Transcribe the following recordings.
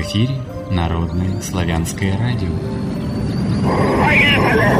эфире Народное славянское радио. Поехали!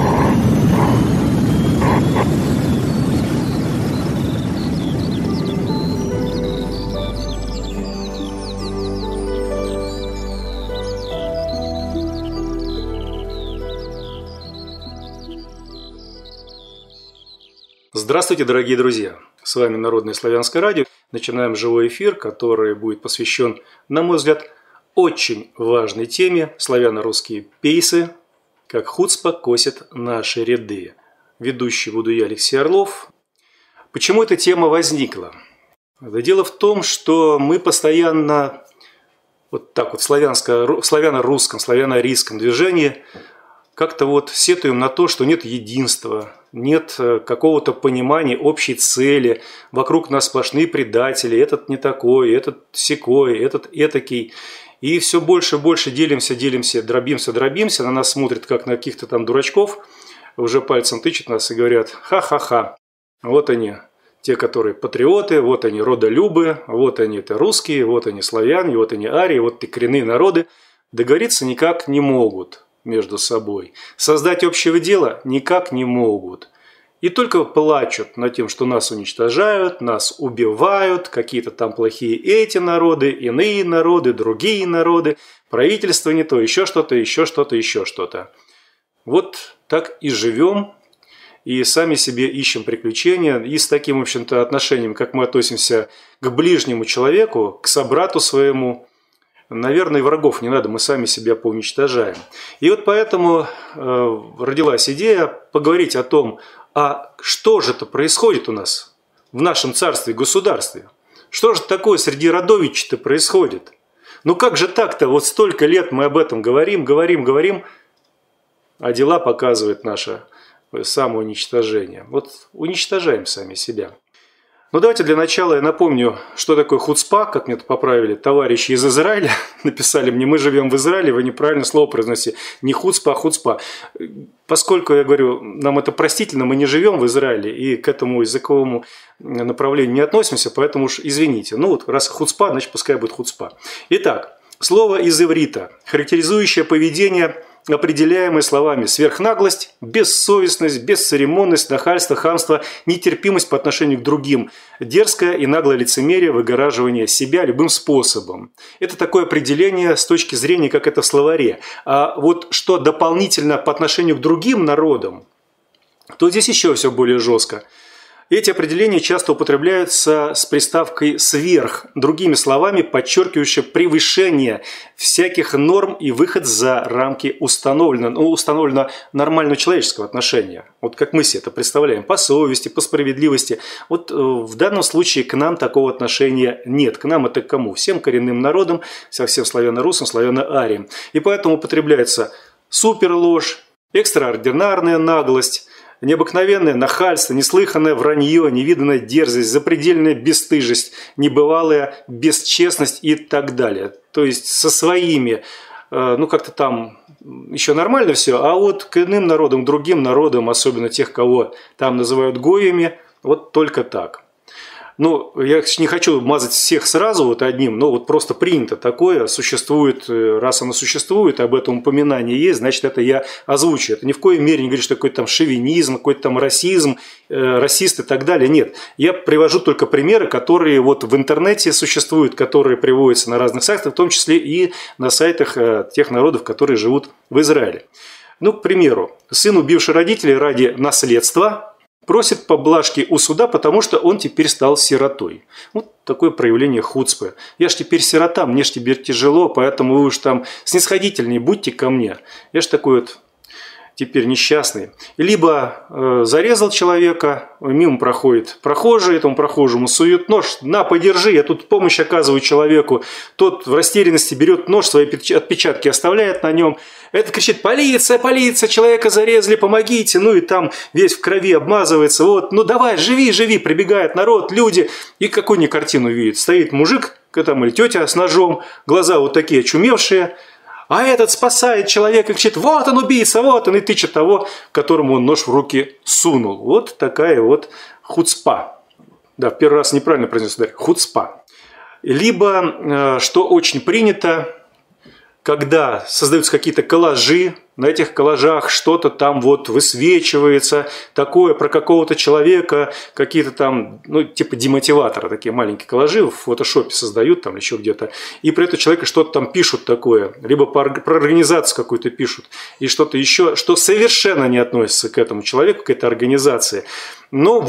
Здравствуйте, дорогие друзья! С вами Народное славянское радио. Начинаем живой эфир, который будет посвящен, на мой взгляд, очень важной теме славяно-русские пейсы, как хуцпа косит наши ряды. Ведущий буду я, Алексей Орлов. Почему эта тема возникла? Дело в том, что мы постоянно вот так вот в славяно-русском, славяно-арийском движении как-то вот сетуем на то, что нет единства, нет какого-то понимания общей цели, вокруг нас сплошные предатели, этот не такой, этот сякой, этот этакий. И все больше и больше делимся, дробимся, на нас смотрят как на каких-то там дурачков, уже пальцем тычут нас и говорят: ха-ха-ха, вот они, те, которые патриоты, вот они родолюбы, вот они это русские, вот они славяне, вот они арии, вот эти коренные народы. Договориться никак не могут между собой. Создать общего дела никак не могут. И только плачут над тем, что нас уничтожают, нас убивают, какие-то там плохие эти народы, иные народы, другие народы, правительство не то, еще что-то, еще что-то, еще что-то. Вот так и живем, и сами себе ищем приключения, и с таким, в общем-то, отношением, как мы относимся к ближнему человеку, к собрату своему, наверное, врагов не надо, мы сами себя поуничтожаем. И вот поэтому родилась идея поговорить о том, а что же это происходит у нас в нашем царстве, государстве? Что же такое среди родовичей-то происходит? Ну как же так-то? Вот столько лет мы об этом говорим, а дела показывают наше самоуничтожение. Вот уничтожаем сами себя. Ну давайте для начала я напомню, что такое хуцпа, как мне это поправили товарищи из Израиля, написали мне: мы живем в Израиле, вы неправильно слово произносите, не хуцпа, а хуцпа. Поскольку, я говорю, нам это простительно, мы не живем в Израиле и к этому языковому направлению не относимся, поэтому уж извините. Ну вот раз хуцпа, значит пускай будет хуцпа. Итак, слово из иврита, характеризующее поведение, определяемые словами: сверхнаглость, бессовестность, бесцеремонность, нахальство, хамство, нетерпимость по отношению к другим, дерзкое и наглое лицемерие, выгораживание себя любым способом. Это такое определение с точки зрения, как это в словаре. А вот что дополнительно по отношению к другим народам, то здесь еще все более жестко. Эти определения часто употребляются с приставкой «сверх», другими словами, подчеркивающие превышение всяких норм и выход за рамки установленного нормального человеческого отношения. Вот как мы себе это представляем, по совести, по справедливости. Вот в данном случае к нам такого отношения нет. К нам это к кому? Всем коренным народам, совсем славяно-русам, славяно-ариям. И поэтому употребляется суперложь, экстраординарная наглость, необыкновенное нахальство, неслыханное вранье, невиданная дерзость, запредельная бесстыжесть, небывалая бесчестность и так далее. То есть со своими, ну как-то там еще нормально все, а вот к иным народам, другим народам, особенно тех, кого там называют гоями, вот только так. Ну, я не хочу мазать всех сразу вот одним, но вот просто принято такое, существует, раз оно существует, об этом упоминание есть, значит, это я озвучу. Это ни в коей мере не говорит, что какой-то там шовинизм, какой-то там расизм, расист и так далее. Нет, я привожу только примеры, которые вот в интернете существуют, которые приводятся на разных сайтах, в том числе и на сайтах тех народов, которые живут в Израиле. Ну, к примеру, сын, убивший родителей ради наследства, просит поблажки у суда, потому что он теперь стал сиротой. Вот такое проявление хуцпы. Я ж теперь сирота, мне ж теперь тяжело, поэтому вы уж там снисходительнее будьте ко мне. Я ж такой вот теперь несчастный. Либо зарезал человека, мимо проходит прохожий, этому прохожему сует нож: на, подержи, я тут помощь оказываю человеку. Тот в растерянности берет нож, свои отпечатки оставляет на нем. Этот кричит: полиция, полиция, человека зарезали, помогите. Ну и там весь в крови обмазывается. Вот, ну давай, живи, живи. Прибегает народ, люди. И какую не картину видит. Стоит мужик там, или тетя с ножом, глаза вот такие очумевшие. А этот спасает человека, кричит: вот он убийца, вот он, и тычет того, которому он нож в руки сунул. Вот такая вот хуцпа. Да, в первый раз неправильно произнес, хуцпа. Либо, что очень принято, когда создаются какие-то коллажи, на этих коллажах что-то там вот высвечивается, такое про какого-то человека, какие-то там, ну, типа демотиватора, такие маленькие коллажи в фотошопе создают там или еще где-то, и про этого человека что-то там пишут такое, либо про организацию какую-то пишут, и что-то еще, что совершенно не относится к этому человеку, к этой организации. Но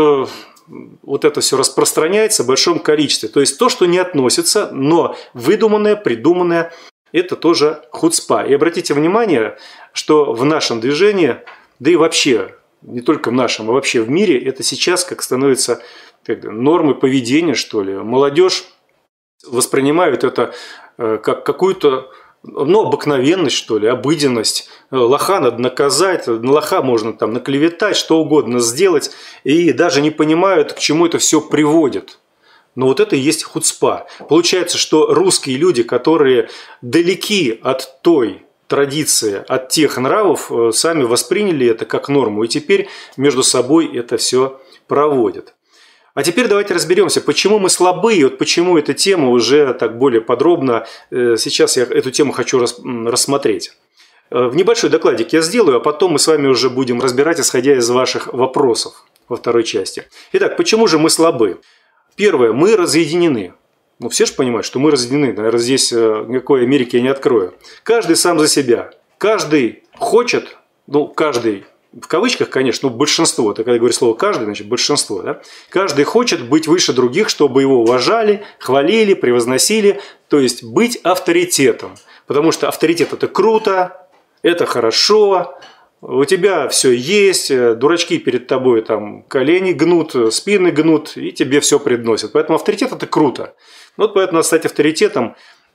вот это все распространяется в большом количестве. То есть то, что не относится, но выдуманное, придуманное, это тоже хуцпа. И обратите внимание, что в нашем движении, да и вообще, не только в нашем, а вообще в мире, это сейчас как становится нормой поведения, что ли. Молодежь воспринимает это как какую-то обыкновенность, что ли, обыденность. Лоха надо наказать, на лоха можно там наклеветать, что угодно сделать, и даже не понимают, к чему это все приводит. Но вот это и есть хуцпа. Получается, что русские люди, которые далеки от той традиции, от тех нравов, сами восприняли это как норму, и теперь между собой это все проводят. А теперь давайте разберемся, почему мы слабы, и вот почему эта тема уже так более подробно, сейчас я эту тему хочу рассмотреть. В небольшой докладик я сделаю, а потом мы с вами уже будем разбирать, исходя из ваших вопросов во второй части. Итак, почему же мы слабы? Первое, мы разъединены. Ну, все же понимают, что мы разъединены. Наверное, здесь никакой Америки я не открою. Каждый сам за себя. Каждый хочет, каждый, в кавычках, конечно, большинство. Это когда я говорю слово «каждый», значит большинство. Да? Каждый хочет быть выше других, чтобы его уважали, хвалили, превозносили. То есть быть авторитетом. Потому что авторитет – это круто, это хорошо. У тебя все есть, дурачки перед тобой там колени гнут, спины гнут, и тебе все предносят. Поэтому авторитет – это круто. Вот поэтому надо стать авторитетом.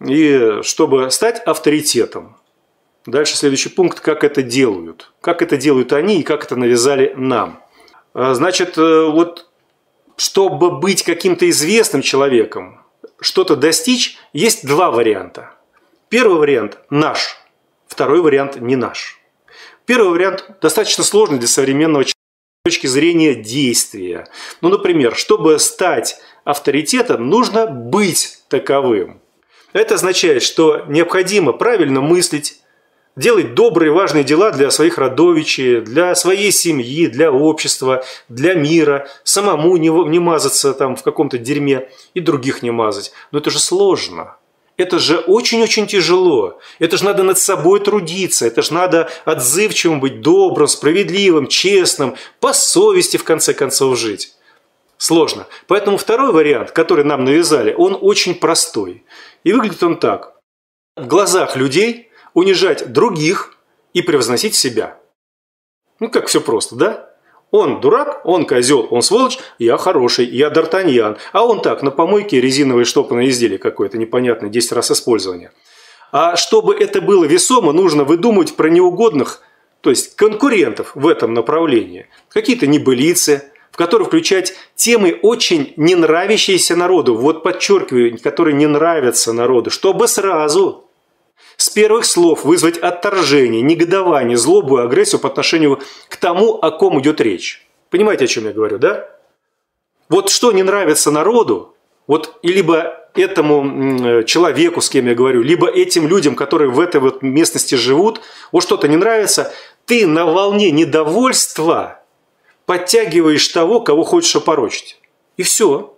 И чтобы стать авторитетом, дальше следующий пункт – как это делают. Как это делают они и как это навязали нам. Значит, вот чтобы быть каким-то известным человеком, что-то достичь, есть два варианта. Первый вариант – наш, второй вариант – не наш. Первый вариант достаточно сложный для современного человека с точки зрения действия. Ну, например, чтобы стать авторитетом, нужно быть таковым. Это означает, что необходимо правильно мыслить, делать добрые важные дела для своих родовичей, для своей семьи, для общества, для мира, самому не мазаться там в каком-то дерьме и других не мазать. Но это же сложно. Это же очень-очень тяжело. Это же надо над собой трудиться. Это же надо отзывчивым быть, добрым, справедливым, честным, по совести в конце концов жить. Сложно. Поэтому второй вариант, который нам навязали, он очень простой. И выглядит он так. В глазах людей унижать других и превозносить себя. Ну, как все просто, да? Он дурак, он козел, он сволочь, я хороший, я Д'Артаньян. А он так, на помойке резиновое штопанное изделие какое-то непонятное, 10 раз использования. А чтобы это было весомо, нужно выдумывать про неугодных, то есть конкурентов в этом направлении. Какие-то небылицы, в которые включать темы, очень не нравящиеся народу. Вот подчеркиваю, которые не нравятся народу, чтобы сразу с первых слов вызвать отторжение, негодование, злобу и агрессию по отношению к тому, о ком идет речь. Понимаете, о чем я говорю, да? Вот что не нравится народу, вот и либо этому человеку, с кем я говорю, либо этим людям, которые в этой вот местности живут, вот что-то не нравится, ты на волне недовольства подтягиваешь того, кого хочешь опорочить. И все.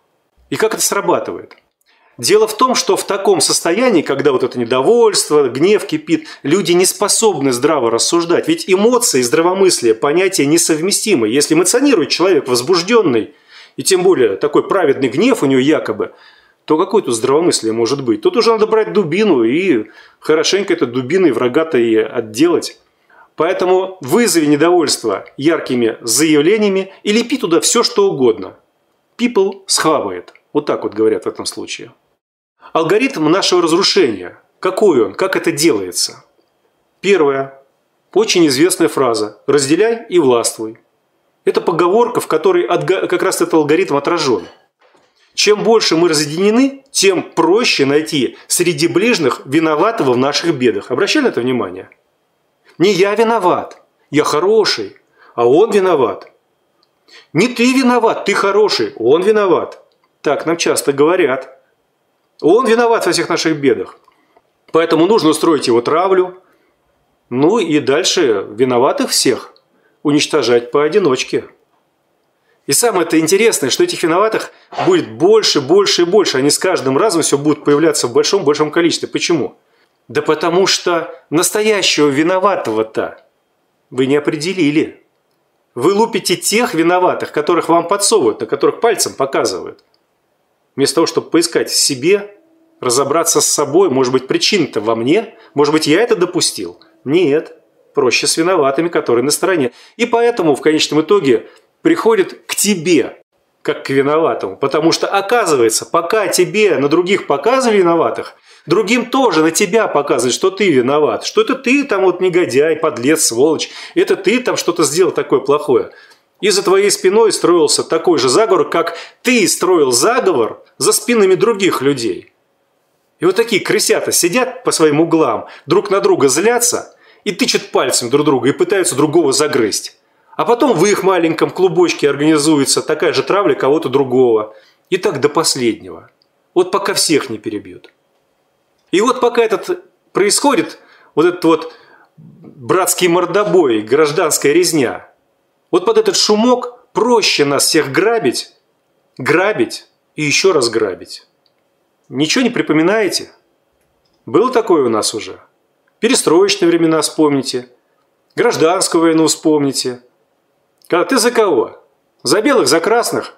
И как это срабатывает? Дело в том, что в таком состоянии, когда вот это недовольство, гнев кипит, люди не способны здраво рассуждать. Ведь эмоции и здравомыслие – понятия несовместимы. Если эмоционирует человек возбужденный, и тем более такой праведный гнев у него якобы, то какое тут здравомыслие может быть? Тут уже надо брать дубину и хорошенько этой дубиной врага-то и отделать. Поэтому вызови недовольство яркими заявлениями и лепи туда все, что угодно. People схавает. Вот так вот говорят в этом случае. Алгоритм нашего разрушения. Какой он? Как это делается? Первое. Очень известная фраза. Разделяй и властвуй. Это поговорка, в которой как раз этот алгоритм отражен. Чем больше мы разъединены, тем проще найти среди ближних виноватого в наших бедах. Обращали на это внимание? Не я виноват, я хороший, а он виноват. Не ты виноват, ты хороший, он виноват. Так нам часто говорят. Он виноват во всех наших бедах. Поэтому нужно устроить его травлю, ну и дальше виноватых всех уничтожать поодиночке. И самое-то интересное, что этих виноватых будет больше, больше и больше. Они с каждым разом все будут появляться в большом количестве. Почему? Да потому что настоящего виноватого-то вы не определили. Вы лупите тех виноватых, которых вам подсовывают, на которых пальцем показывают. Вместо того, чтобы поискать в себе, разобраться с собой, может быть, причина-то во мне, может быть, я это допустил. Нет, проще с виноватыми, которые на стороне. И поэтому в конечном итоге приходит к тебе, как к виноватому. Потому что, оказывается, пока тебе на других показывали виноватых, другим тоже на тебя показывают, что ты виноват. Что это ты там вот негодяй, подлец, сволочь. Это ты там что-то сделал такое плохое. И за твоей спиной строился такой же заговор, как ты строил заговор за спинами других людей. И вот такие крысята сидят по своим углам, друг на друга злятся и тычут пальцем друг друга и пытаются другого загрызть. А потом в их маленьком клубочке организуется такая же травля кого-то другого. И так до последнего. Вот пока всех не перебьют. И вот пока происходит вот этот вот братский мордобой, гражданская резня, вот под этот шумок проще нас всех грабить и еще раз грабить. Ничего не припоминаете? Было такое у нас уже. Перестроечные времена вспомните. Гражданскую войну вспомните. Когда ты за кого? За белых, за красных?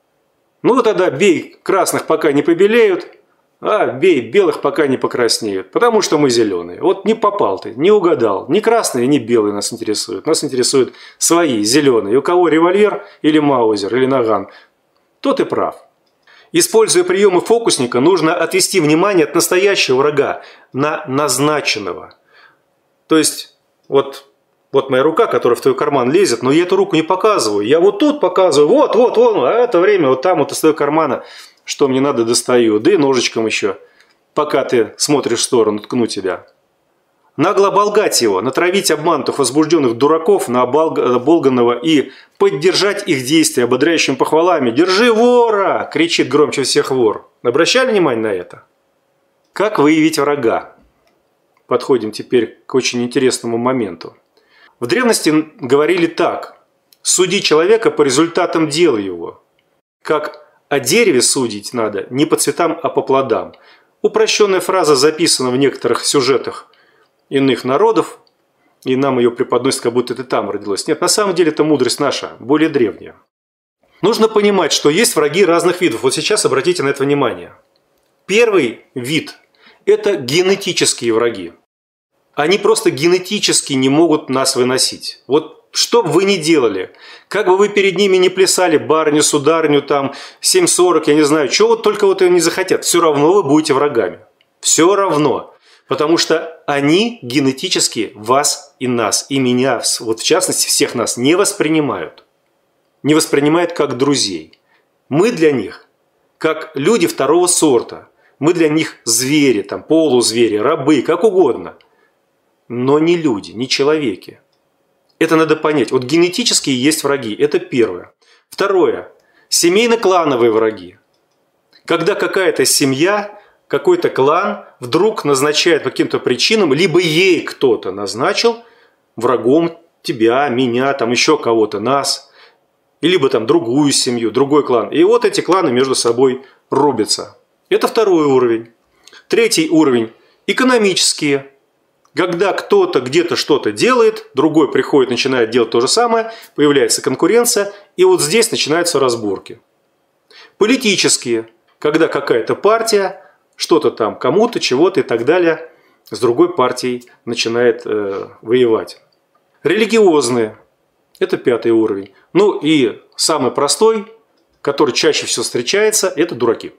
Ну тогда бей красных, пока не побелеют, а бей белых, пока не покраснеют. Потому что мы зеленые. Вот не попал ты, не угадал. Ни красные, ни белые нас интересуют. Нас интересуют свои, зеленые. И у кого револьвер или маузер, или наган, тот и прав. Используя приемы фокусника, нужно отвести внимание от настоящего врага на назначенного. То есть, вот моя рука, которая в твой карман лезет, но я эту руку не показываю. Я вот тут показываю, вот, а это время вот там вот из твоего кармана, что мне надо, достаю. Да и ножичком еще, пока ты смотришь в сторону, ткну тебя. Нагло оболгать его, натравить обманутых, возбужденных дураков на оболганного и поддержать их действия ободряющими похвалами. «Держи вора!» – кричит громче всех вор. Обращали внимание на это? Как выявить врага? Подходим теперь к очень интересному моменту. В древности говорили так: суди человека по результатам дел его. Как о дереве судить надо не по цветам, а по плодам. Упрощенная фраза записана в некоторых сюжетах иных народов, и нам ее преподносят, как будто это там родилось. Нет, на самом деле это мудрость наша, более древняя. Нужно понимать, что есть враги разных видов. Вот сейчас обратите на это внимание. Первый вид – это генетические враги. Они просто генетически не могут нас выносить. Вот что бы вы ни делали, как бы вы перед ними не плясали, барыню, сударыню, там, 7:40, я не знаю, чего вот только вот они захотят, все равно вы будете врагами. Все равно. Потому что они генетически вас и нас, и меня, вот в частности всех нас, не воспринимают. Не воспринимают как друзей. Мы для них как люди второго сорта. Мы для них звери, там, полузвери, рабы, как угодно. Но не люди, не человеки. Это надо понять. Вот генетически есть враги. Это первое. Второе. Семейно-клановые враги. Когда какая-то семья, какой-то клан вдруг назначает по каким-то причинам, либо ей кто-то назначил врагом тебя, меня, там еще кого-то, нас, и либо там другую семью, другой клан. И вот эти кланы между собой рубятся. Это второй уровень. Третий уровень – экономические. Когда кто-то где-то что-то делает, другой приходит, начинает делать то же самое, появляется конкуренция, и вот здесь начинаются разборки. Политические. Когда какая-то партия что-то там кому-то, чего-то и так далее с другой партией начинает воевать. Религиозные. Это пятый уровень. Ну и самый простой, который чаще всего встречается, это дураки.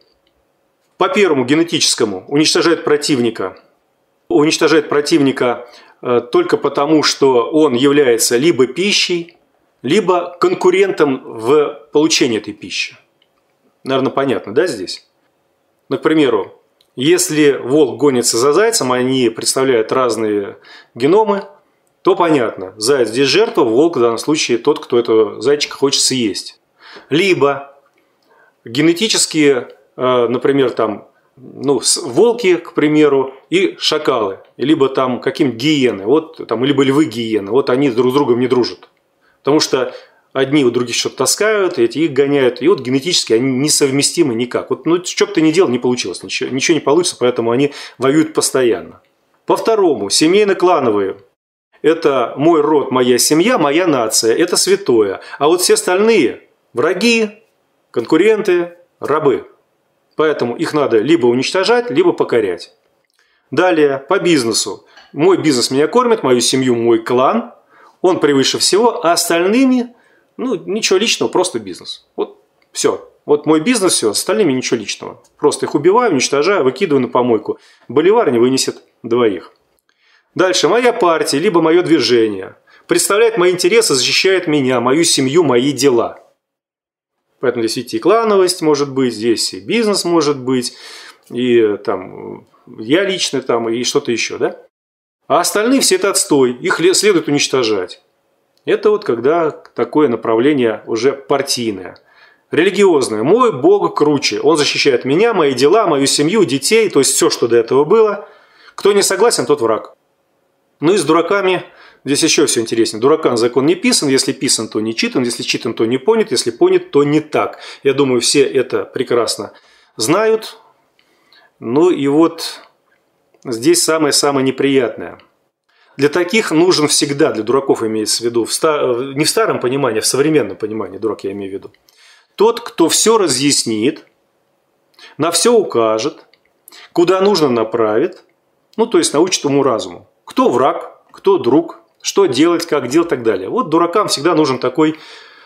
По первому генетическому уничтожает противника. Уничтожает противника только потому, что он является либо пищей, либо конкурентом в получении этой пищи. Наверное, понятно, да, здесь? Ну, к примеру, если волк гонится за зайцем, они представляют разные геномы, то понятно, заяц здесь жертва, волк в данном случае тот, кто этого зайчика хочет съесть. Либо генетические, например, там, волки, к примеру, и шакалы, либо там какие-нибудь гиены, либо львы гиены, они друг с другом не дружат. Потому что одни у других что-то таскают, эти их гоняют, и генетически они несовместимы никак. Что бы ты ни делал, не получилось, ничего не получится, поэтому они воюют постоянно. По второму, семейно-клановые. Это мой род, моя семья, моя нация, это святое. А все остальные – враги, конкуренты, рабы. Поэтому их надо либо уничтожать, либо покорять. Далее, по бизнесу. Мой бизнес меня кормит, мою семью, мой клан. Он превыше всего, а остальными, ничего личного, просто бизнес. Все. Мой бизнес, все, с остальными ничего личного. Просто их убиваю, уничтожаю, выкидываю на помойку. Боливар не вынесет двоих. Дальше, моя партия, либо мое движение. Представляет мои интересы, защищает меня, мою семью, мои дела. Поэтому здесь и клановость может быть, здесь и бизнес может быть, и я лично и что-то еще, да? А остальные все это отстой, их следует уничтожать. Это когда такое направление уже партийное. Религиозное. Мой Бог круче, он защищает меня, мои дела, мою семью, детей, то есть все, что до этого было. Кто не согласен, тот враг. И с дураками здесь еще все интереснее. Дуракам закон не писан, если писан, то не читан, если читан, то не понят, если понят, то не так. Я думаю, все это прекрасно знают. Здесь самое-самое неприятное. Для таких нужен всегда, для дураков имеется в виду, не в старом понимании, а в современном понимании, дурак я имею в виду, тот, кто все разъяснит, на все укажет, куда нужно направит, то есть научит уму-разуму. Кто враг, кто друг, что делать, как делать и так далее. Дуракам всегда нужен такой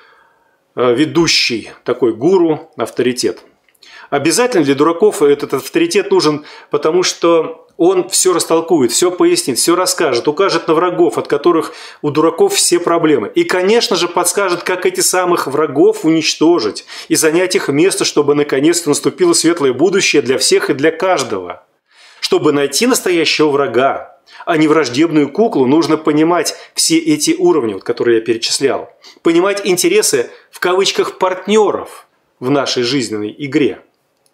ведущий, такой гуру, авторитет. Обязательно для дураков этот авторитет нужен, потому что он все растолкует, все пояснит, все расскажет, укажет на врагов, от которых у дураков все проблемы. И, конечно же, подскажет, как этих самых врагов уничтожить и занять их место, чтобы наконец-то наступило светлое будущее для всех и для каждого. Чтобы найти настоящего врага, а не враждебную куклу, нужно понимать все эти уровни, которые я перечислял. Понимать интересы, в кавычках, партнеров в нашей жизненной игре.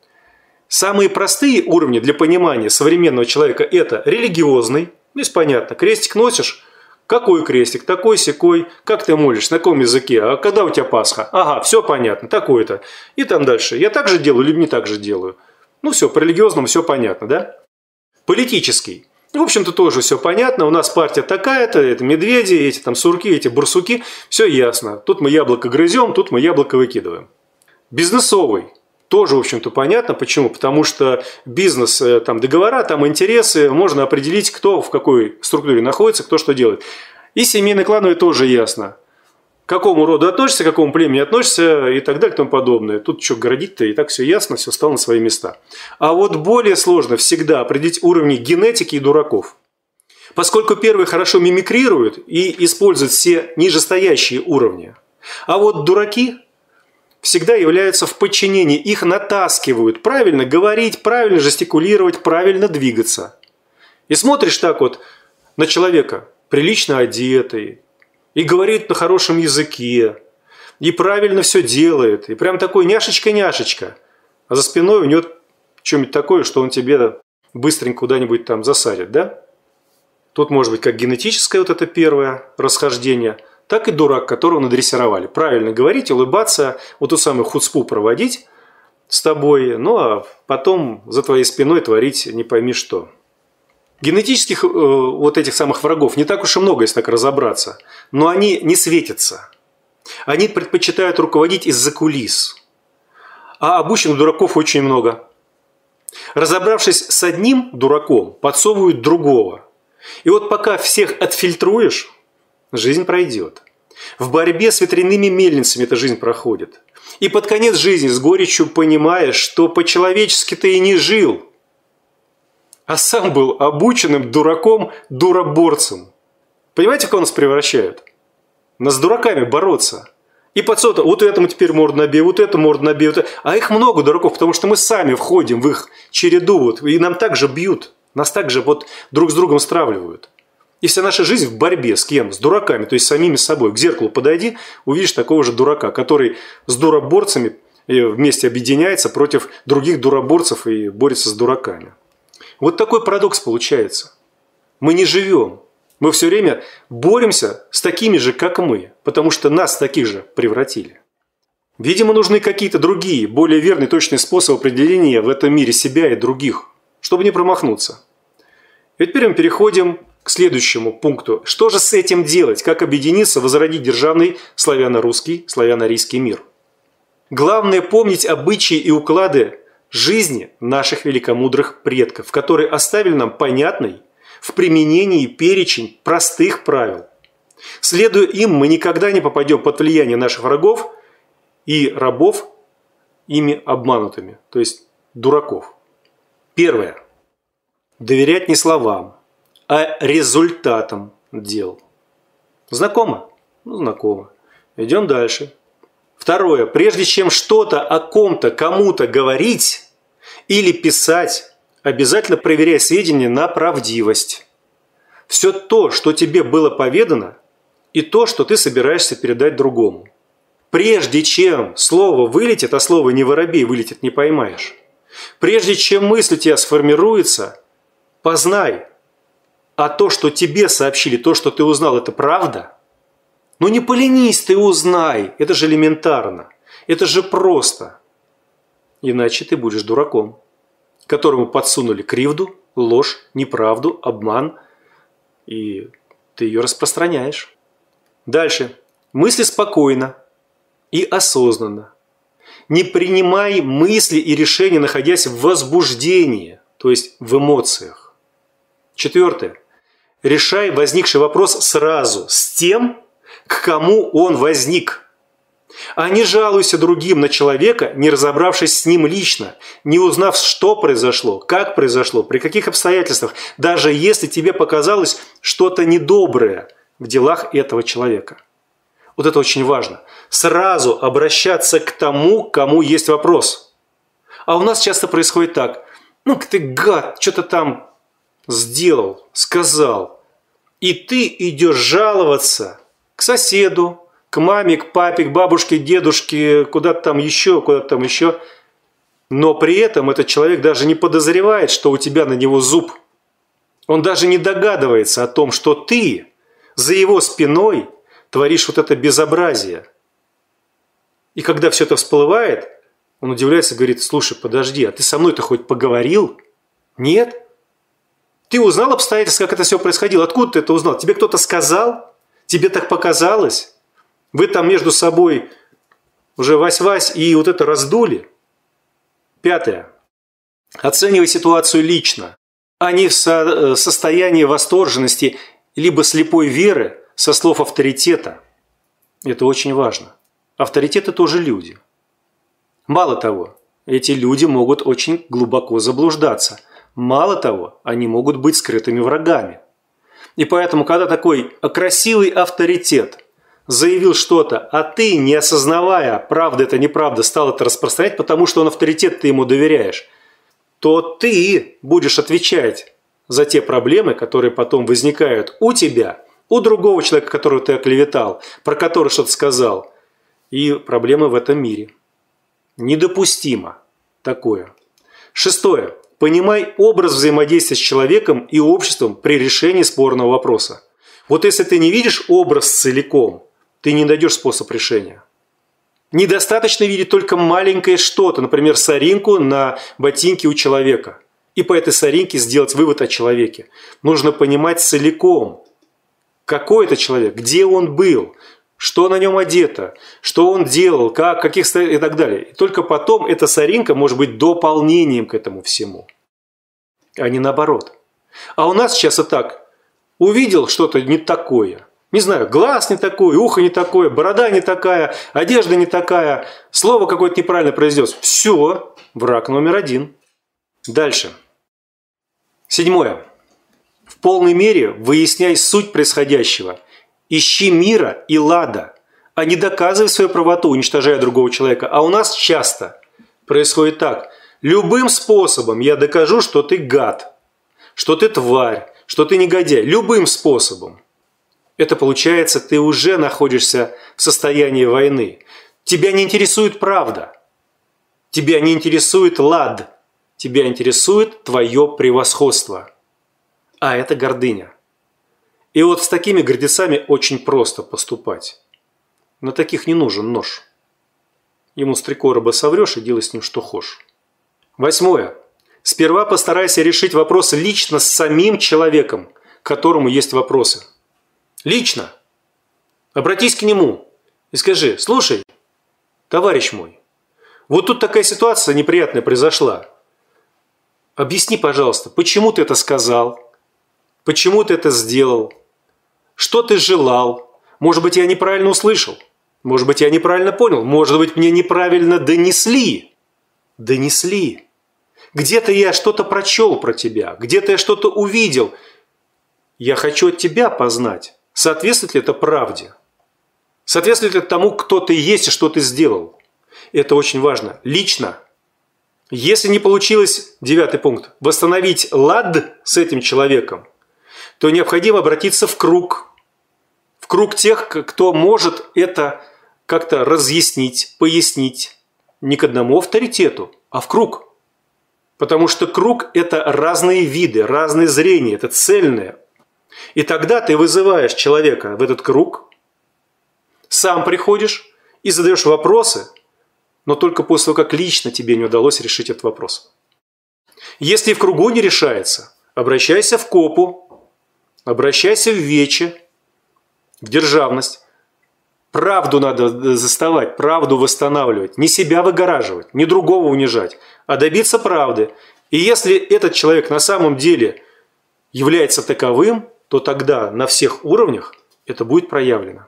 Самые простые уровни для понимания современного человека – это религиозный. Здесь понятно, крестик носишь? Какой крестик? Такой-сякой. Как ты молишься? На каком языке? А когда у тебя Пасха? Ага, все понятно, такой-то. И там дальше. Я так же делаю или не так же делаю? Все, по религиозному все понятно, да? Политический. В общем-то, тоже все понятно. У нас партия такая-то, это медведи, эти сурки, эти барсуки. Все ясно. Тут мы яблоко грызем, тут мы яблоко выкидываем. Бизнесовый. Тоже, в общем-то, понятно. Почему? Потому что бизнес, договора, интересы, можно определить, кто в какой структуре находится, кто что делает. И семейно-клановый тоже ясно. К какому роду относишься, к какому племени относишься и так далее и тому подобное. Тут что городить-то, и так все ясно, все стало на свои места. А более сложно всегда определить уровни генетики и дураков. Поскольку первые хорошо мимикрируют и используют все нижестоящие уровни. А дураки всегда являются в подчинении, их натаскивают правильно говорить, правильно жестикулировать, правильно двигаться. И смотришь так на человека, прилично одетый, и говорит на хорошем языке, и правильно все делает, и прям такой няшечка-няшечка, а за спиной у него что-нибудь такое, что он тебе быстренько куда-нибудь засадит, да? Тут может быть как генетическое это первое расхождение, так и дурак, которого надрессировали. Правильно говорить, улыбаться, ту самую хуцпу проводить с тобой, а потом за твоей спиной творить не пойми что. Генетических этих самых врагов не так уж и много, если так разобраться. Но они не светятся. Они предпочитают руководить из-за кулис. А обученных дураков очень много. Разобравшись с одним дураком, подсовывают другого. И пока всех отфильтруешь, жизнь пройдет. В борьбе с ветряными мельницами эта жизнь проходит. И под конец жизни с горечью понимаешь, что по-человечески ты и не жил, а сам был обученным дураком, дуроборцем. Понимаете, в кого нас превращают? Нас с дураками бороться. И подсота, этому теперь морду набей, это морду набей. А их много дураков, потому что мы сами входим в их череду. И нам также бьют, нас также друг с другом стравливают. И вся наша жизнь в борьбе с кем? С дураками, то есть с самими собой. К зеркалу подойди, увидишь такого же дурака, который с дуроборцами и вместе объединяется против других дуроборцев и борется с дураками. Вот такой парадокс получается. Мы не живем. Мы все время боремся с такими же, как мы, потому что нас в таких же превратили. Видимо, нужны какие-то другие, более верные, точные способы определения в этом мире себя и других, чтобы не промахнуться. И теперь мы переходим к следующему пункту. Что же с этим делать? Как объединиться, возродить державный славяно-русский, славяно-арийский мир? Главное помнить обычаи и уклады жизни наших великомудрых предков, которые оставили нам понятный в применении перечень простых правил. Следуя им, мы никогда не попадем под влияние наших врагов и рабов, ими обманутыми, то есть дураков. Первое. Доверять не словам, а результатам дел. Знакомо? Знакомо. Идем дальше. Второе. Прежде чем что-то о ком-то, кому-то говорить или писать, обязательно проверяй сведения на правдивость. Все то, что тебе было поведано, и то, что ты собираешься передать другому. Прежде чем слово вылетит, а слово не воробей вылетит, не поймаешь. Прежде чем мысль у тебя сформируется, познай, а то, что тебе сообщили, то, что ты узнал, это правда? Ну не поленись, ты узнай, это же элементарно, это же просто. Иначе ты будешь дураком, которому подсунули кривду, ложь, неправду, обман, и ты ее распространяешь. Дальше. Мысли спокойно и осознанно. Не принимай мысли и решения, находясь в возбуждении, то есть в эмоциях. Четвертое. Решай возникший вопрос сразу с тем, к кому он возник. А не жалуйся другим на человека, не разобравшись с ним лично, не узнав, что произошло, как произошло, при каких обстоятельствах, даже если тебе показалось что-то недоброе в делах этого человека. Вот это очень важно. Сразу обращаться к тому, кому есть вопрос. А у нас часто происходит так. Ну, ты гад, что-то там сделал, сказал. И ты идешь жаловаться к соседу, к маме, к папе, к бабушке, к дедушке, куда-то там еще. Но при этом этот человек даже не подозревает, что у тебя на него зуб. Он даже не догадывается о том, что ты за его спиной творишь вот это безобразие. И когда все это всплывает, он удивляется и говорит: слушай, подожди, а ты со мной-то хоть поговорил? Нет? Ты узнал обстоятельства, как это все происходило? Откуда ты это узнал? Тебе кто-то сказал? Тебе так показалось? Вы там между собой уже вась-вась и вот это раздули? Пятое. Оценивай ситуацию лично, а не в состоянии восторженности либо слепой веры со слов авторитета. Это очень важно. Авторитеты тоже люди. Мало того, эти люди могут очень глубоко заблуждаться. Мало того, они могут быть скрытыми врагами. И поэтому, когда такой красивый авторитет заявил что-то, а ты, не осознавая, правда это неправда, стал это распространять, потому что он авторитет, ты ему доверяешь, то ты будешь отвечать за те проблемы, которые потом возникают у тебя, у другого человека, которого ты оклеветал, про который что-то сказал, и проблемы в этом мире. Недопустимо такое. Шестое. Понимай образ взаимодействия с человеком и обществом при решении спорного вопроса. Вот если ты не видишь образ целиком, ты не найдешь способ решения. Недостаточно видеть только маленькое что-то, например, соринку на ботинке у человека. И по этой соринке сделать вывод о человеке. Нужно понимать целиком, какой это человек, где он был, что на нем одето, что он делал, как, каких и так далее. И только потом эта соринка может быть дополнением к этому всему, а не наоборот. А у нас сейчас и так. Увидел что-то не такое. Не знаю, глаз не такой, ухо не такое, борода не такая, одежда не такая, слово какое-то неправильно произнес. Все, враг номер один. Дальше. Седьмое. В полной мере выясняй суть происходящего. Ищи мира и лада, а не доказывай свою правоту, уничтожая другого человека. А у нас часто происходит так. Любым способом я докажу, что ты гад, что ты тварь, что ты негодяй. Любым способом. Это получается, ты уже находишься в состоянии войны. Тебя не интересует правда. Тебя не интересует лад, тебя интересует твое превосходство. А это гордыня. И вот с такими гордецами очень просто поступать. На таких не нужен нож. Ему с 3 короба соврешь и делай с ним что хочешь. 8. Сперва постарайся решить вопросы лично с самим человеком, к которому есть вопросы. Лично. Обратись к нему и скажи: слушай, товарищ мой, вот тут такая ситуация неприятная произошла. Объясни, пожалуйста, почему ты это сказал? Почему ты это сделал? Что ты желал? Может быть, я неправильно услышал? Может быть, я неправильно понял? Может быть, мне неправильно донесли? Донесли. Где-то я что-то прочел про тебя, где-то я что-то увидел. Я хочу от тебя познать, соответствует ли это правде? Соответствует ли это тому, кто ты есть и что ты сделал? Это очень важно. Лично. Если не получилось, 9 пункт, восстановить лад с этим человеком, то необходимо обратиться в круг тех, кто может это как-то разъяснить, пояснить. Не к одному авторитету, а в круг. Потому что круг – это разные виды, разные зрения, это цельное. И тогда ты вызываешь человека в этот круг, сам приходишь и задаешь вопросы, но только после того, как лично тебе не удалось решить этот вопрос. Если в кругу не решается, обращайся в копу, обращайся в вече, в державность. Правду надо заставать, правду восстанавливать, не себя выгораживать, не другого унижать, а добиться правды. И если этот человек на самом деле является таковым, то тогда на всех уровнях это будет проявлено.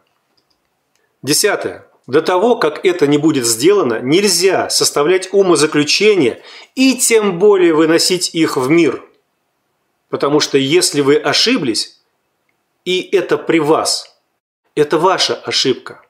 10. До того, как это не будет сделано, нельзя составлять умозаключения и тем более выносить их в мир. Потому что если вы ошиблись, и это при вас, это ваша ошибка.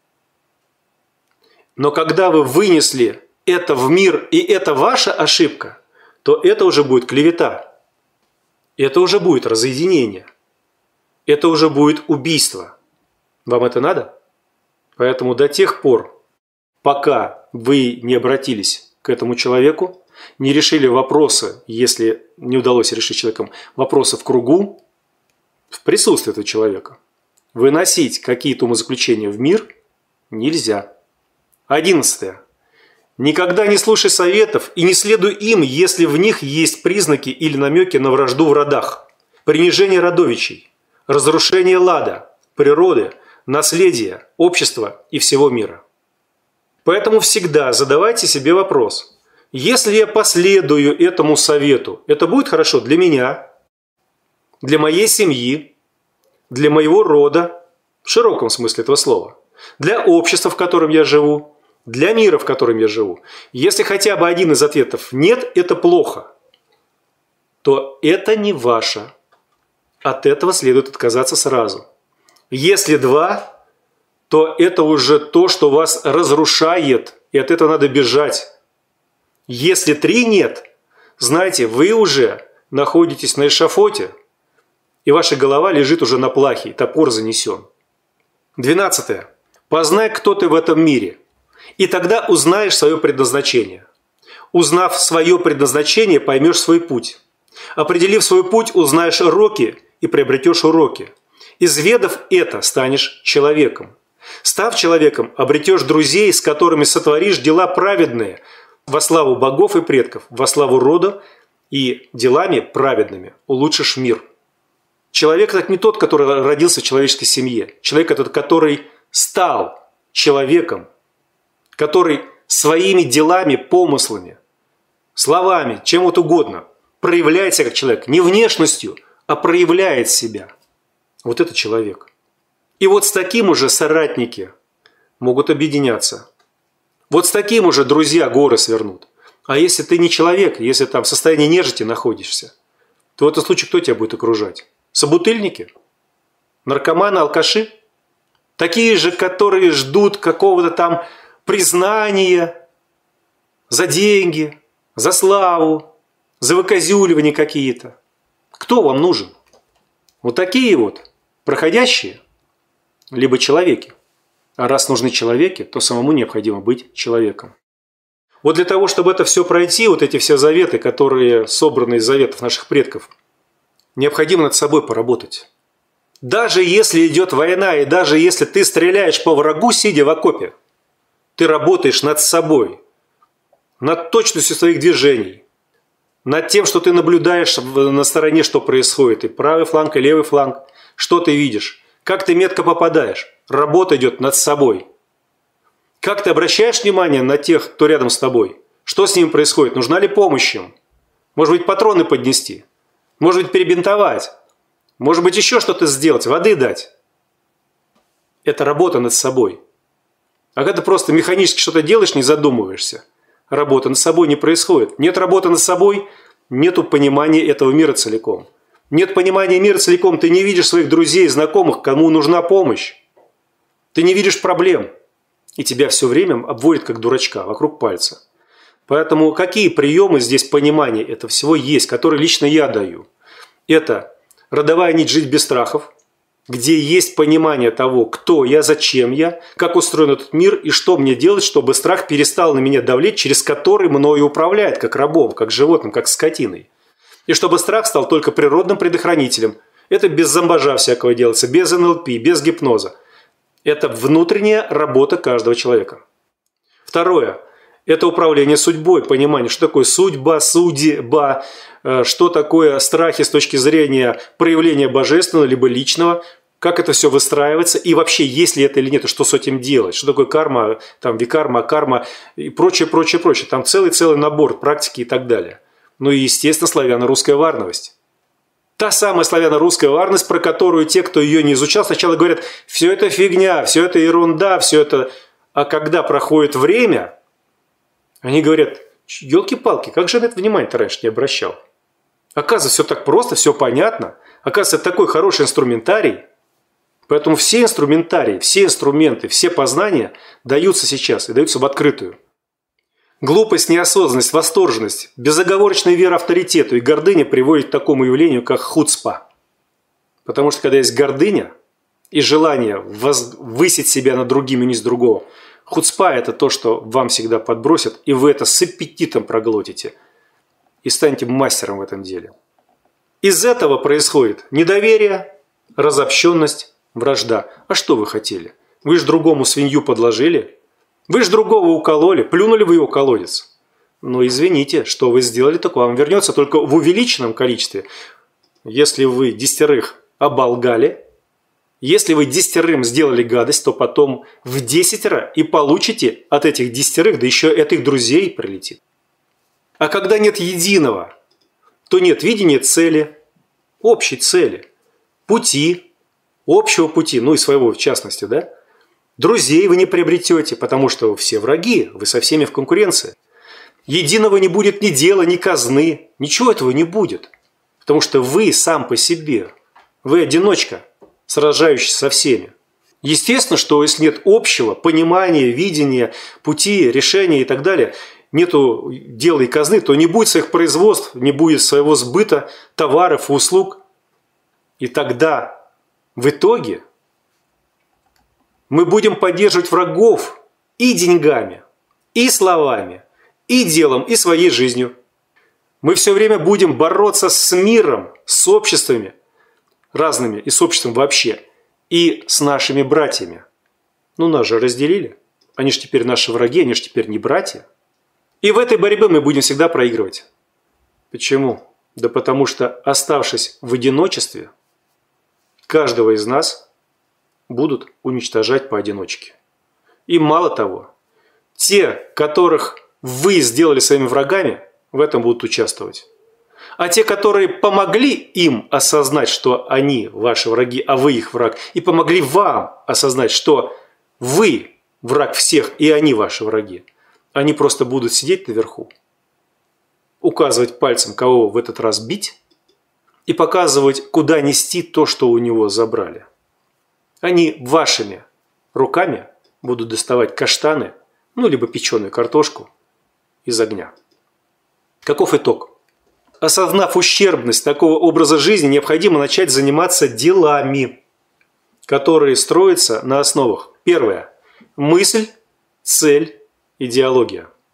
Но когда вы вынесли это в мир, и это ваша ошибка, то это уже будет клевета. Это уже будет разъединение. Это уже будет убийство. Вам это надо? Поэтому до тех пор, пока вы не обратились к этому человеку, не решили вопросы, если не удалось решить человеком, вопросы в кругу, в присутствии этого человека, выносить какие-то умозаключения в мир нельзя. 11. Никогда не слушай советов и не следуй им, если в них есть признаки или намеки на вражду в родах, принижение родовичей, разрушение лада, природы, наследия, общества и всего мира. Поэтому всегда задавайте себе вопрос: если я последую этому совету, это будет хорошо для меня, для моей семьи, для моего рода, в широком смысле этого слова, для общества, в котором я живу, для мира, в котором я живу. Если хотя бы один из ответов «нет», это плохо, то это не ваше. От этого следует отказаться сразу. Если 2, то это уже то, что вас разрушает, и от этого надо бежать. Если 3 нет, знаете, вы уже находитесь на эшафоте, и ваша голова лежит уже на плахе, и топор занесен. 12. Познай, кто ты в этом мире, и тогда узнаешь свое предназначение. Узнав свое предназначение, поймешь свой путь. Определив свой путь, узнаешь роки и приобретешь уроки. Изведав это, станешь человеком. Став человеком, обретешь друзей, с которыми сотворишь дела праведные во славу богов и предков, во славу рода, и делами праведными улучшишь мир. Человек – это не тот, который родился в человеческой семье. Человек – это тот, который стал человеком, который своими делами, помыслами, словами, чем вот угодно проявляет себя как человек. Не внешностью, а проявляет себя. Вот это человек. И вот с таким уже соратники могут объединяться. Вот с таким уже друзья горы свернут. А если ты не человек, если там в состоянии нежити находишься, то в этом случае кто тебя будет окружать? Собутыльники? Наркоманы, алкаши? Такие же, которые ждут какого-то там признания за деньги, за славу, за выказюливания какие-то. Кто вам нужен? Вот такие вот проходящие, либо человеки. А раз нужны человеки, то самому необходимо быть человеком. Вот для того, чтобы это все пройти, вот эти все заветы, которые собраны из заветов наших предков, необходимо над собой поработать. Даже если идет война, и даже если ты стреляешь по врагу, сидя в окопе, ты работаешь над собой, над точностью своих движений, над тем, что ты наблюдаешь на стороне, что происходит, и правый фланг, и левый фланг, что ты видишь, как ты метко попадаешь. Работа идет над собой. Как ты обращаешь внимание на тех, кто рядом с тобой? Что с ними происходит? Нужна ли помощь им? Может быть, патроны поднести? Может быть, перебинтовать? Может быть, еще что-то сделать? Воды дать? Это работа над собой. А когда ты просто механически что-то делаешь, не задумываешься, работа над собой не происходит. Нет работы над собой, нету понимания этого мира целиком. Нет понимания мира целиком, ты не видишь своих друзей, знакомых, кому нужна помощь. Ты не видишь проблем. И тебя все время обводят как дурачка вокруг пальца. Поэтому какие приемы здесь понимания этого всего есть, которые лично я даю? Это родовая нить «Жить без страхов», где есть понимание того, кто я, зачем я, как устроен этот мир и что мне делать, чтобы страх перестал на меня давлеть, через который мною управляет, как рабом, как животным, как скотиной. И чтобы страх стал только природным предохранителем. Это без зомбажа всякого делается, без НЛП, без гипноза. Это внутренняя работа каждого человека. Второе. Это управление судьбой, понимание, что такое судьба, судьба, что такое страхи с точки зрения проявления божественного либо личного, как это все выстраивается и вообще есть ли это или нет, и что с этим делать, что такое карма, там викарма, карма и прочее. Там целый набор практики и так далее. Ну и, естественно, славяно-русская варновость. Та самая славяно-русская варность, про которую те, кто ее не изучал, сначала говорят, все это фигня, все это ерунда, все это... А когда проходит время, они говорят, елки-палки, как же я на это внимание-то раньше не обращал? Оказывается, все так просто, все понятно. Оказывается, это такой хороший инструментарий. Поэтому все инструментарии, все инструменты, все познания даются сейчас и даются в открытую. Глупость, неосознанность, восторженность, безоговорочная вера авторитету и гордыня приводят к такому явлению, как хуцпа. Потому что когда есть гордыня и желание возвысить себя над другими, не с другого, хуцпа – это то, что вам всегда подбросят, и вы это с аппетитом проглотите и станете мастером в этом деле. Из этого происходит недоверие, разобщенность, вражда. А что вы хотели? Вы же другому свинью подложили. Вы же другого укололи, плюнули в его колодец. Но извините, что вы сделали, так вам вернется только в увеличенном количестве. Если вы 10 оболгали, если вы 10 сделали гадость, то потом в 10 и получите от этих 10, да еще и от их друзей прилетит. А когда нет единого, то нет видения цели, общей цели, пути, общего пути, ну и своего в частности, да? Друзей вы не приобретете, потому что вы все враги, вы со всеми в конкуренции. Единого не будет ни дела, ни казны, ничего этого не будет. Потому что вы сам по себе, вы одиночка, сражающийся со всеми. Естественно, что если нет общего понимания, видения, пути, решения и так далее, нету дела и казны, то не будет своих производств, не будет своего сбыта товаров и услуг. И тогда в итоге мы будем поддерживать врагов и деньгами, и словами, и делом, и своей жизнью. Мы все время будем бороться с миром, с обществами разными, и с обществом вообще, и с нашими братьями. Ну, нас же разделили. Они же теперь наши враги, они же теперь не братья. И в этой борьбе мы будем всегда проигрывать. Почему? Да потому что, оставшись в одиночестве, каждого из нас будут уничтожать поодиночке. И мало того, те, которых вы сделали своими врагами, в этом будут участвовать. А те, которые помогли им осознать, что они ваши враги, а вы их враг, и помогли вам осознать, что вы враг всех, и они ваши враги, они просто будут сидеть наверху, указывать пальцем, кого в этот раз бить, и показывать, куда нести то, что у него забрали. Они вашими руками будут доставать каштаны, ну, либо печеную картошку из огня. Каков итог? Осознав ущербность такого образа жизни, необходимо начать заниматься делами, которые строятся на основах. Первое. Мысль, цель, идеология.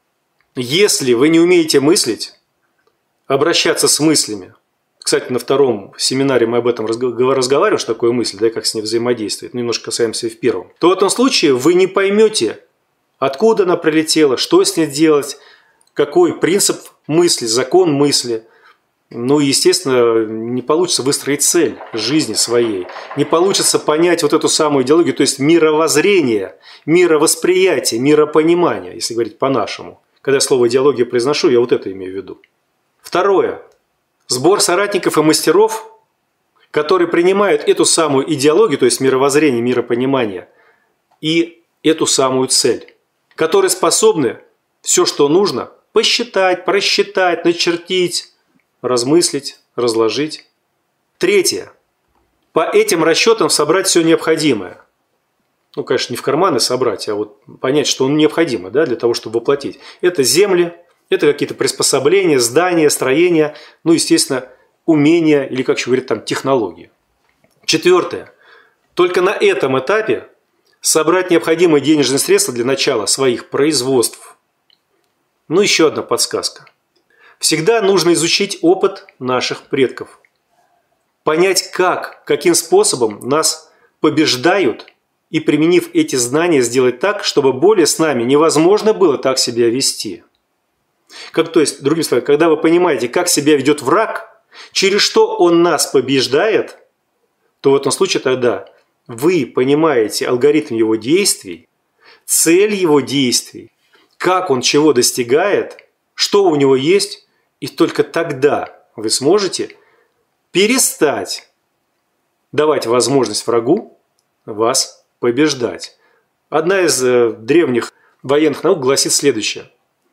Если вы не умеете мыслить, обращаться с мыслями, кстати, на втором семинаре мы об этом разговаривали, что такое мысль, да, и как с ней взаимодействовать, немножко касаемся и в первом, то в этом случае вы не поймете, откуда она прилетела, что с ней делать, какой принцип мысли, закон мысли. Ну и, естественно, не получится выстроить цель жизни своей. Не получится понять вот эту самую идеологию, то есть мировоззрение, мировосприятие, миропонимание, если говорить по-нашему. Когда я слово идеология произношу, я вот это имею в виду. Второе. Сбор соратников и мастеров, которые принимают эту самую идеологию, то есть мировоззрение, миропонимание, и эту самую цель, которые способны все, что нужно, посчитать, просчитать, начертить, размыслить, разложить. Третье. По этим расчетам собрать все необходимое. Ну, конечно, не в карманы собрать, а вот понять, что необходимо, да, для того, чтобы воплотить. Это земли, это какие-то приспособления, здания, строения, ну, естественно, умения или, как еще говорят, там, технологии. Четвертое. Только на этом этапе собрать необходимые денежные средства для начала своих производств. Ну, еще одна подсказка. Всегда нужно изучить опыт наших предков. Понять, каким способом нас побеждают, и, применив эти знания, сделать так, чтобы более с нами невозможно было так себя вести. То есть, другими словами, когда вы понимаете, как себя ведет враг, через что он нас побеждает, то в этом случае тогда вы понимаете алгоритм его действий, цель его действий, как он чего достигает, что у него есть, и только тогда вы сможете перестать давать возможность врагу вас побеждать. Одна из древних военных наук гласит следующее.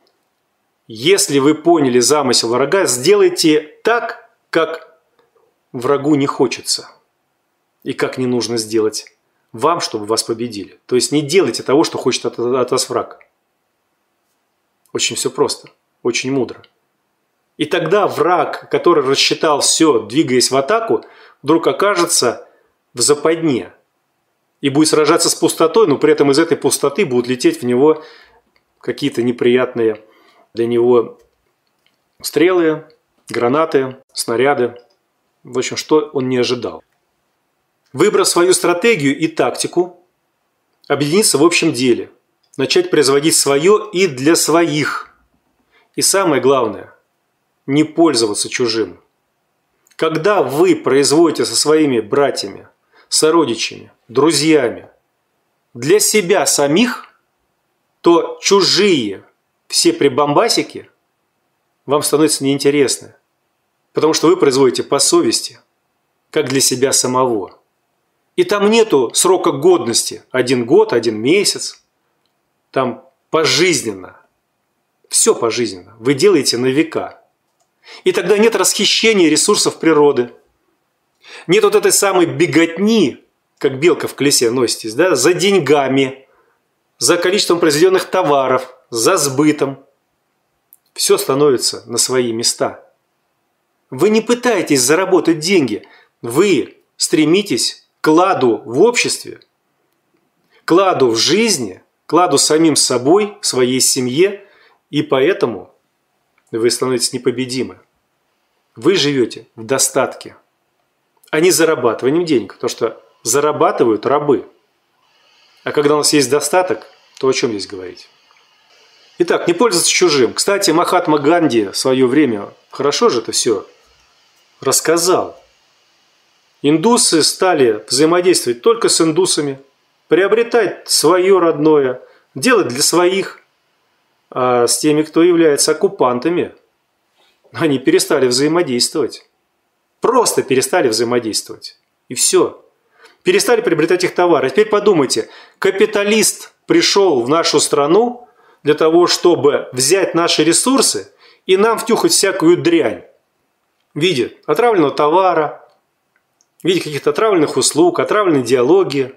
Если вы поняли замысел врага, сделайте так, как врагу не хочется. И как не нужно сделать вам, чтобы вас победили. То есть не делайте того, что хочет от вас враг. Очень все просто, очень мудро. И тогда враг, который рассчитал все, двигаясь в атаку, вдруг окажется в западне. И будет сражаться с пустотой, но при этом из этой пустоты будут лететь в него какие-то неприятные для него стрелы, гранаты, снаряды. В общем, что он не ожидал. Выбрав свою стратегию и тактику, объединиться в общем деле, начать производить свое и для своих. И самое главное, не пользоваться чужим. Когда вы производите со своими братьями, сородичами, друзьями для себя самих, то чужие все прибамбасики вам становятся неинтересны. Потому что вы производите по совести, как для себя самого. И там нету срока годности. 1 год, 1 месяц. Там пожизненно. Все пожизненно. Вы делаете на века. И тогда нет расхищения ресурсов природы. Нет вот этой самой беготни, как белка в колесе носитесь, да, за деньгами, за количеством произведенных товаров, за сбытом. Все становится на свои места. Вы не пытаетесь заработать деньги. Вы стремитесь к ладу в обществе, к ладу в жизни, к ладу самим собой, своей семье, и поэтому вы становитесь непобедимы. Вы живете в достатке, а не зарабатыванием денег, потому что зарабатывают рабы. А когда у нас есть достаток, то о чем здесь говорить? Итак, не пользоваться чужим. Кстати, Махатма Ганди в свое время хорошо же это все рассказал. Индусы стали взаимодействовать только с индусами, приобретать свое родное, делать для своих, а с теми, кто является оккупантами, они перестали взаимодействовать. Просто перестали взаимодействовать. И все. Перестали приобретать их товары. А теперь подумайте, капиталист пришел в нашу страну для того, чтобы взять наши ресурсы и нам втюхать всякую дрянь в виде отравленного товара, в виде каких-то отравленных услуг, отравленной идеологии.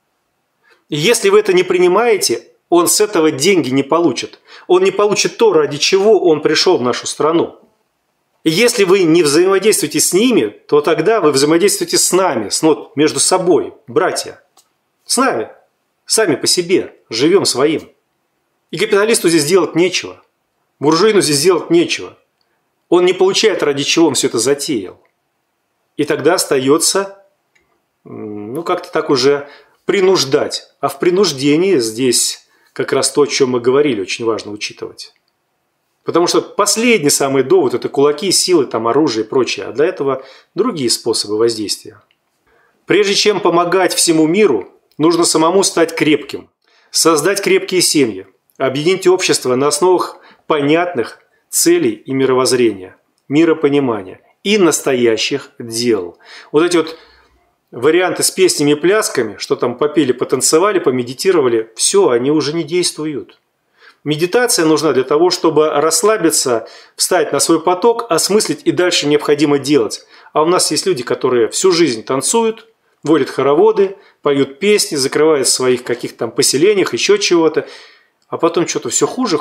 И если вы это не принимаете, он с этого деньги не получит. Он не получит то, ради чего он пришел в нашу страну. И если вы не взаимодействуете с ними, то тогда вы взаимодействуете с нами, между собой, братья. С нами, сами по себе, живем своим. И капиталисту здесь делать нечего. Буржуину здесь делать нечего. Он не получает, ради чего он все это затеял. И тогда остается, как-то так уже принуждать. А в принуждении здесь как раз то, о чем мы говорили, очень важно учитывать. Потому что последний самый довод – это кулаки, силы, оружие и прочее. А для этого другие способы воздействия. Прежде чем помогать всему миру, нужно самому стать крепким. Создать крепкие семьи. Объединить общество на основах понятных целей и мировоззрения, миропонимания и настоящих дел. Вот эти вот варианты с песнями и плясками, что там попели, потанцевали, помедитировали, все, они уже не действуют. Медитация нужна для того, чтобы расслабиться, встать на свой поток, осмыслить и дальше необходимо делать. А у нас есть люди, которые всю жизнь танцуют, водят хороводы, поют песни, закрывают в своих каких-то там поселениях, еще чего-то. А потом что-то все хуже.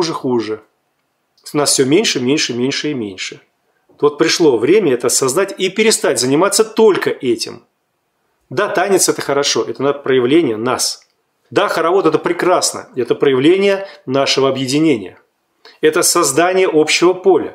У нас все меньше и меньше. Вот пришло время это создать и перестать заниматься только этим. Да, танец – это хорошо, это проявление нас. Да, хоровод – это прекрасно, это проявление нашего объединения. Это создание общего поля.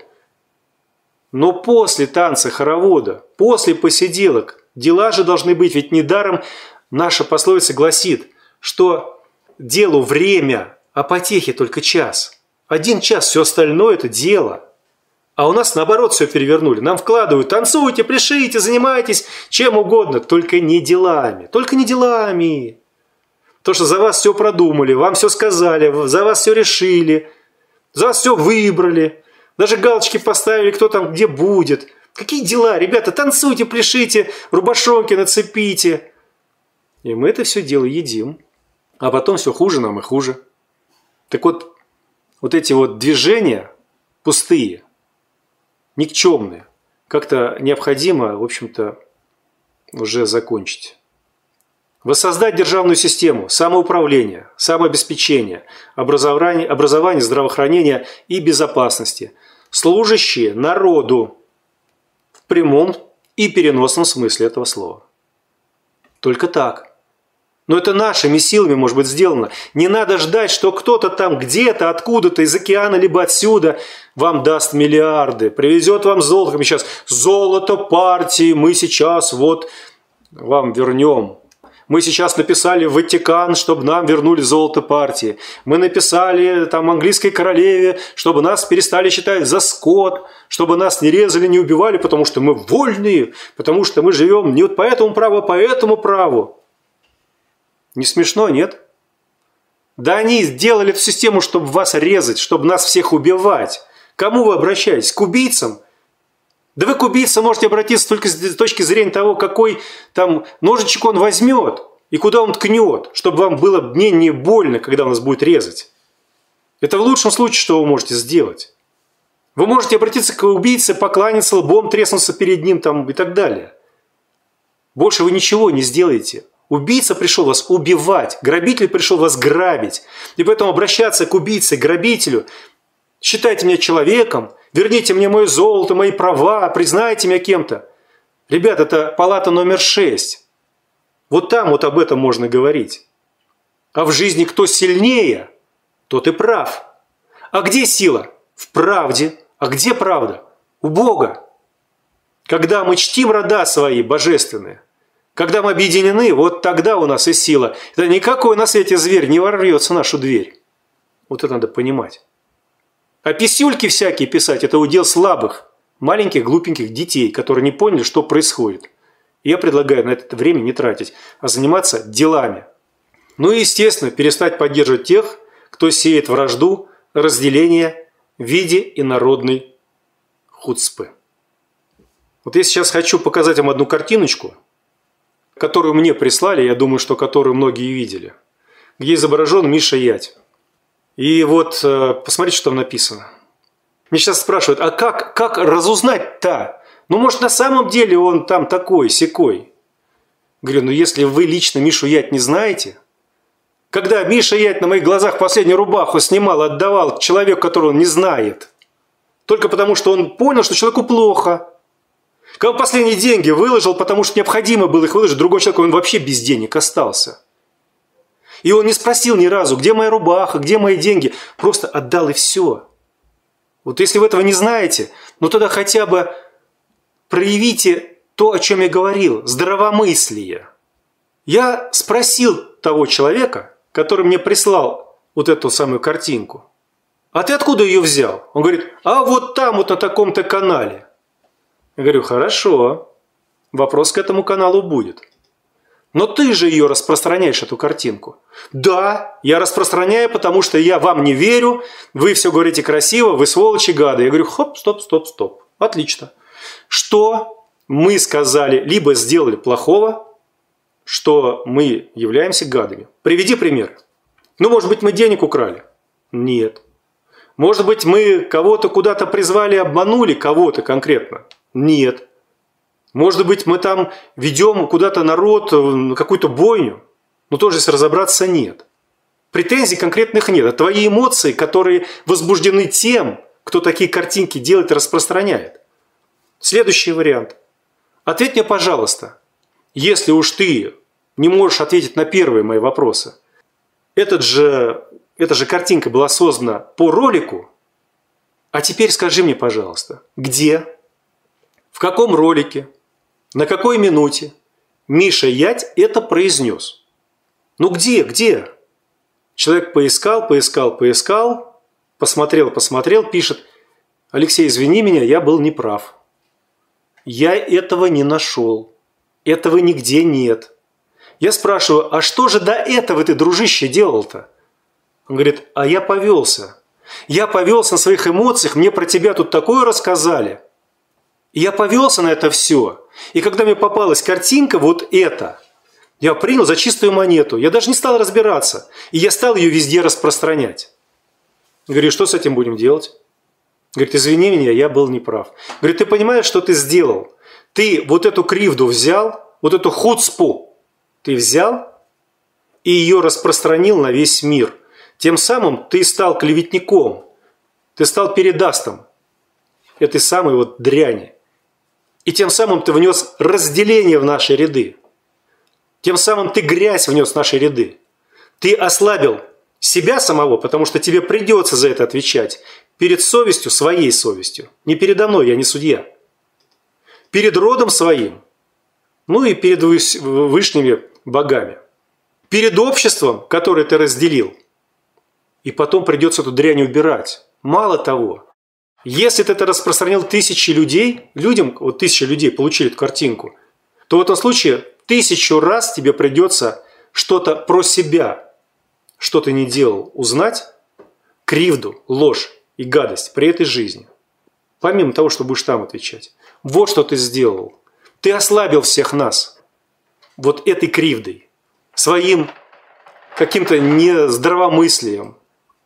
Но после танца, хоровода, после посиделок, дела же должны быть. Ведь недаром наша пословица гласит, что делу время, а потехе только час. 1 час, все остальное – это дело. А у нас наоборот все перевернули. Нам вкладывают: танцуйте, пляшите, занимайтесь чем угодно, только не делами. Только не делами. То, что за вас все продумали, вам все сказали, за вас все решили, за вас все выбрали. Даже галочки поставили, кто там где будет. Какие дела, ребята, танцуйте, пляшите, рубашонки нацепите. И мы это все дело едим. А потом все хуже нам и хуже. Так вот эти вот движения пустые, никчемные, как-то необходимо, в общем-то, уже закончить. Воссоздать державную систему самоуправления, самообеспечения, образования, здравоохранения и безопасности, служащие народу в прямом и переносном смысле этого слова. Только так. Но это нашими силами может быть сделано. Не надо ждать, что кто-то там где-то, откуда-то, из океана, либо отсюда вам даст миллиарды, привезет вам золото. Сейчас золото партии мы сейчас вот вам вернем. Мы сейчас написали в Ватикан, чтобы нам вернули золото партии. Мы написали там английской королеве, чтобы нас перестали считать за скот, чтобы нас не резали, не убивали, потому что мы вольные, потому что мы живем не вот по этому праву, а по этому праву. Не смешно, нет? Да они сделали эту систему, чтобы вас резать, чтобы нас всех убивать. К кому вы обращаетесь? К убийцам? Да вы к убийце можете обратиться только с точки зрения того, какой там ножичек он возьмет и куда он ткнет, чтобы вам было менее больно, когда он нас будет резать. Это в лучшем случае, что вы можете сделать. Вы можете обратиться к убийце, покланяться лбом, треснуться перед ним там, и так далее. Больше вы ничего не сделаете. Убийца пришел вас убивать, грабитель пришел вас грабить. И поэтому обращаться к убийце, грабителю: считайте меня человеком, верните мне мое золото, мои права, признайте меня кем-то. Ребят, это палата номер 6. Вот там вот об этом можно говорить. А в жизни кто сильнее, тот и прав. А где сила? В правде. А где правда? У Бога. Когда мы чтим рода свои божественные, когда мы объединены, вот тогда у нас и сила. Это никакой на свете зверь не ворвется в нашу дверь. Вот это надо понимать. А писюльки всякие писать – это удел слабых, маленьких, глупеньких детей, которые не поняли, что происходит. И я предлагаю на это время не тратить, а заниматься делами. Ну и, естественно, перестать поддерживать тех, кто сеет вражду, разделение в виде инородной хуцпы. Вот я сейчас хочу показать вам одну картиночку, которую мне прислали, я думаю, что которую многие видели, где изображен Миша Ять. И вот посмотрите, что там написано. Меня сейчас спрашивают: а как разузнать-то? Ну, может, на самом деле он там такой-сякой? Говорю: ну, если вы лично Мишу Ять не знаете, когда Миша Ять на моих глазах последнюю рубаху снимал, отдавал человеку, которого он не знает, только потому, что он понял, что человеку плохо. Когда он последние деньги выложил, потому что необходимо было их выложить, другой человек, он вообще без денег остался. И он не спросил ни разу: где моя рубаха, где мои деньги. Просто отдал и все. Вот если вы этого не знаете, ну тогда хотя бы проявите то, о чем я говорил, здравомыслие. Я спросил того человека, который мне прислал вот эту самую картинку: а ты откуда ее взял? Он говорит: а вот там, вот на таком-то канале. Я говорю: хорошо, вопрос к этому каналу будет. Но ты же ее распространяешь, эту картинку. Да, я распространяю, потому что я вам не верю, вы все говорите красиво, вы сволочи, гады. Я говорю: хоп, стоп. Отлично. Что мы сказали, либо сделали плохого, что мы являемся гадами? Приведи пример. Ну, может быть, мы денег украли? Нет. Может быть, мы кого-то куда-то призвали, обманули кого-то конкретно? Нет. Может быть, мы там ведем куда-то народ, на какую-то бойню? Но тоже, если разобраться, нет. Претензий конкретных нет. Это твои эмоции, которые возбуждены тем, кто такие картинки делает и распространяет. Следующий вариант. Ответь мне, пожалуйста, если уж ты не можешь ответить на первые мои вопросы, эта же картинка была создана по ролику, а теперь скажи мне, пожалуйста, где, в каком ролике, на какой минуте Миша Ять это произнес? Ну где? Человек поискал, посмотрел, пишет: Алексей, извини меня, я был неправ. Я этого не нашел. Этого нигде нет. Я спрашиваю: а что же до этого ты, дружище, делал-то? Он говорит: а я повелся. Я повелся на своих эмоциях, мне про тебя тут такое рассказали. И я повелся на это все. И когда мне попалась картинка вот эта, я принял за чистую монету. Я даже не стал разбираться. И я стал ее везде распространять. Говорю: что с этим будем делать? Говорит: извини меня, я был неправ. Говорит: ты понимаешь, что ты сделал? Ты вот эту кривду взял, вот эту хуцпу, ты взял и ее распространил на весь мир. Тем самым ты стал клеветником. Ты стал передастом этой самой вот дряни. И тем самым ты внес разделение в наши ряды. Тем самым ты грязь внес в наши ряды. Ты ослабил себя самого, потому что тебе придется за это отвечать перед совестью, своей совестью. Не передо мной, я не судья. Перед родом своим, ну и перед вышними богами. Перед обществом, которое ты разделил. И потом придется эту дрянь убирать. Мало того, если ты это распространил людям, вот 1000 людей получили эту картинку, то в этом случае 1000 раз тебе придется что-то про себя, что ты не делал, узнать, кривду, ложь и гадость при этой жизни. Помимо того, что будешь там отвечать. Вот что ты сделал. Ты ослабил всех нас вот этой кривдой, своим каким-то нездравомыслием.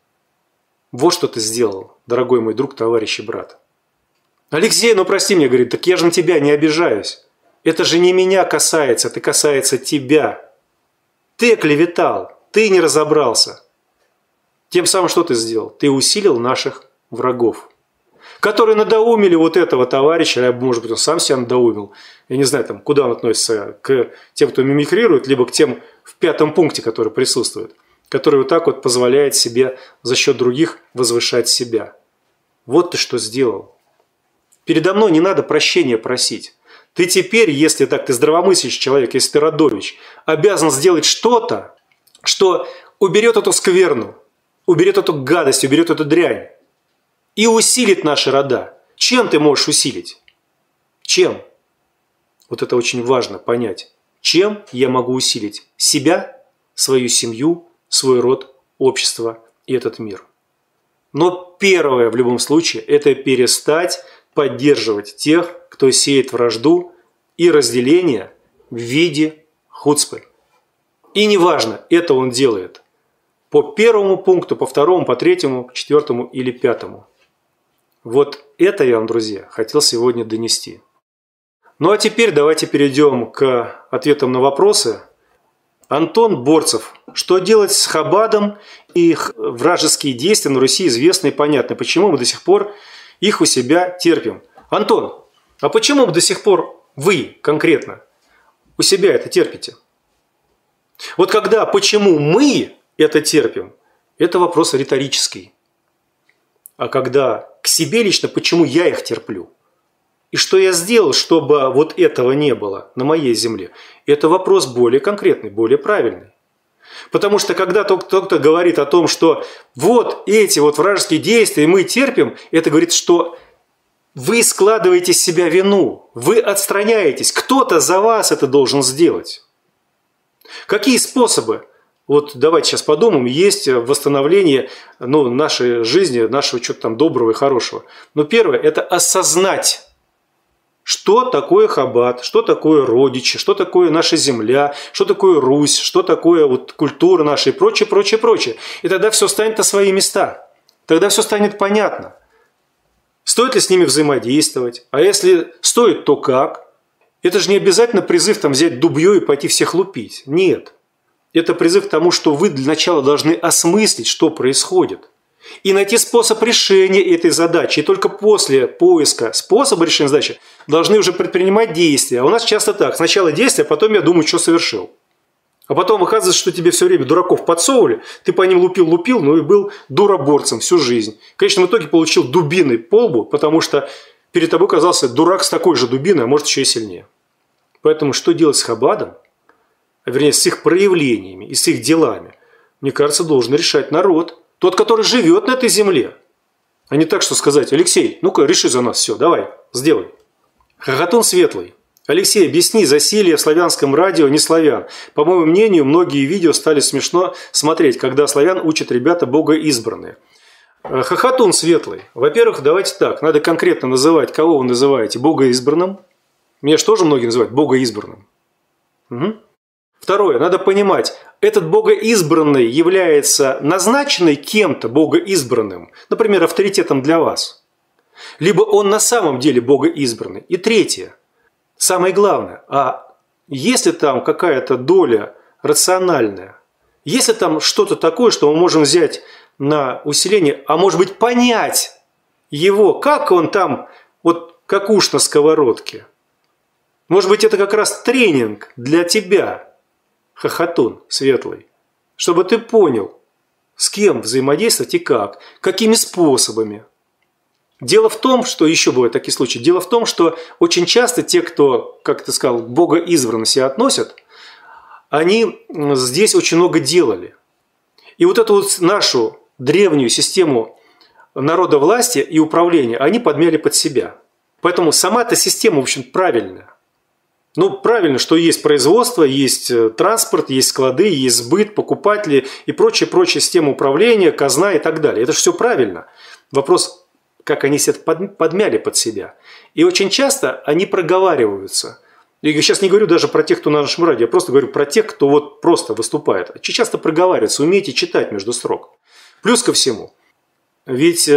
Вот что ты сделал, дорогой мой друг, товарищ и брат. Алексей, ну прости меня, говорит, так я же на тебя не обижаюсь. Это же не меня касается, это касается тебя. Ты оклеветал, ты не разобрался. Тем самым что ты сделал? Ты усилил наших врагов, которые надоумили вот этого товарища, а может быть он сам себя надоумил. Я не знаю, там, куда он относится, к тем, кто мимикрирует, либо к тем в 5 пункте, которые присутствуют, который вот так вот позволяет себе за счет других возвышать себя. Вот ты что сделал. Передо мной не надо прощения просить. Ты теперь, если так, ты здравомыслящий человек, если ты родович, обязан сделать что-то, что уберет эту скверну, уберет эту гадость, уберет эту дрянь и усилит наши рода. Чем ты можешь усилить? Чем? Вот это очень важно понять. Чем я могу усилить себя, свою семью, свой род, общество и этот мир? Но первое в любом случае – это перестать поддерживать тех, кто сеет вражду и разделение в виде хуцпы. И неважно, это он делает по 1 пункту, по 2, по 3, по 4 или 5. Вот это я вам, друзья, хотел сегодня донести. Ну а теперь давайте перейдем к ответам на вопросы. Антон Борцев. Что делать с Хабадом и их вражеские действия на Руси известны и понятны? Почему мы до сих пор их у себя терпим? Антон, а почему до сих пор вы конкретно у себя это терпите? Вот когда почему мы это терпим, это вопрос риторический. а когда к себе лично, почему я их терплю. И что я сделал, чтобы вот этого не было на моей земле, это вопрос более конкретный, более правильный. Потому что когда кто-то говорит о том, что вот эти вот вражеские действия мы терпим, это говорит, что вы складываете с себя вину, вы отстраняетесь, кто-то за вас это должен сделать. Какие способы, вот давайте сейчас подумаем, есть восстановление нашей жизни, нашего чего-то там доброго и хорошего. Но первое – это осознать, что такое Хаббат, что такое родичи, что такое наша земля, что такое Русь, что такое вот культура наша и прочее, прочее, прочее. И тогда все станет на свои места. Тогда все станет понятно. Стоит ли с ними взаимодействовать? А если стоит, то как? Это же не обязательно призыв там взять дубьё и пойти всех лупить. Нет. Это призыв к тому, что вы для начала должны осмыслить, что происходит. И найти способ решения этой задачи. И только после поиска способа решения задачи должны уже предпринимать действия. А у нас часто так. Сначала действия, а потом я думаю, что совершил. А потом оказывается, что тебе все время дураков подсовывали, ты по ним лупил, но и был дуроборцем всю жизнь. В конечном итоге получил дубиной по лбу, потому что перед тобой оказался дурак с такой же дубиной, а может еще и сильнее. Поэтому что делать с Хаббатом, вернее, с их проявлениями и с их делами, мне кажется, должен решать народ. Тот, который живет на этой земле. А не так, что сказать: Алексей, ну-ка, реши за нас все, давай, сделай. Хохотун светлый. Алексей, объясни, засилье в славянском радио не славян. По моему мнению, многие видео стали смешно смотреть, когда славян учат ребята богоизбранные. Хохотун светлый. Во-первых, давайте так, надо конкретно называть, кого вы называете богоизбранным. Меня же тоже многие называют богоизбранным. Угу. Второе, надо понимать, этот богоизбранный является назначенный кем-то богоизбранным, например, авторитетом для вас. Либо он на самом деле богоизбранный. И третье, самое главное, а если там какая-то доля рациональная, если там что-то такое, что мы можем взять на усиление, а может быть понять его, как он там, вот как уж на сковородке. Может быть, это как раз тренинг для тебя, хохотун светлый, чтобы ты понял, с кем взаимодействовать и как, какими способами. Дело в том, что, еще бывают такие случаи, дело в том, что очень часто те, кто, как ты сказал, к богоизбранно себя относят, они здесь очень много делали. И вот эту вот нашу древнюю систему народовластия и управления они подмяли под себя. Поэтому сама эта система, в общем, правильная. Ну, правильно, что есть производство, есть транспорт, есть склады, есть сбыт, покупатели и прочая система управления, казна и так далее. Это же все правильно. Вопрос, как они себя подмяли под себя. И очень часто они проговариваются. Я сейчас не говорю даже про тех, кто на нашем радио, я просто говорю про тех, кто вот просто выступает. Очень часто проговариваются, умейте читать между строк. Плюс ко всему, ведь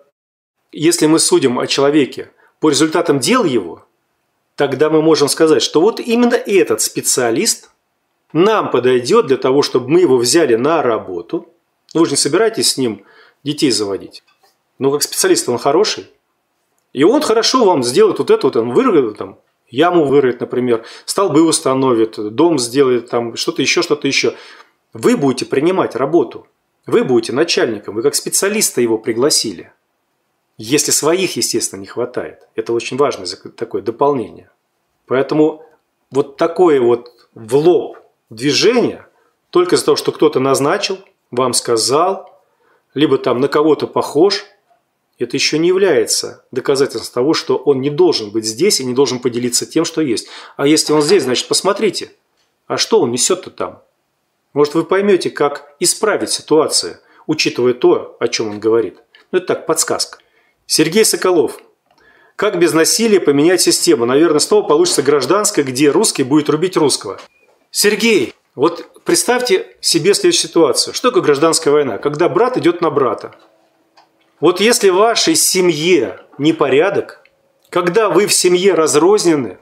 если мы судим о человеке по результатам дел его, тогда мы можем сказать, что вот именно этот специалист нам подойдет для того, чтобы мы его взяли на работу. Вы же не собираетесь с ним детей заводить. Но как специалист он хороший. И он хорошо вам сделает вот это, вот он вырвет, там, яму вырыет, например, столбы установит, дом сделает, там, что-то еще. Вы будете принимать работу. Вы будете начальником. Вы как специалиста его пригласили. Если своих, естественно, не хватает. Это очень важное такое дополнение. Поэтому вот такое вот в лоб движение только из-за того, что кто-то назначил, вам сказал, либо там на кого-то похож, это еще не является доказательством того, что он не должен быть здесь и не должен поделиться тем, что есть. А если он здесь, значит, посмотрите, а что он несет-то там? Может, вы поймете, как исправить ситуацию, учитывая то, о чем он говорит. Ну, это так, подсказка. Сергей Соколов. Как без насилия поменять систему? Наверное, снова получится гражданская, где русский будет рубить русского. Сергей, вот представьте себе следующую ситуацию. Что такое гражданская война? Когда брат идет на брата. Вот если в вашей семье непорядок, когда вы в семье разрознены,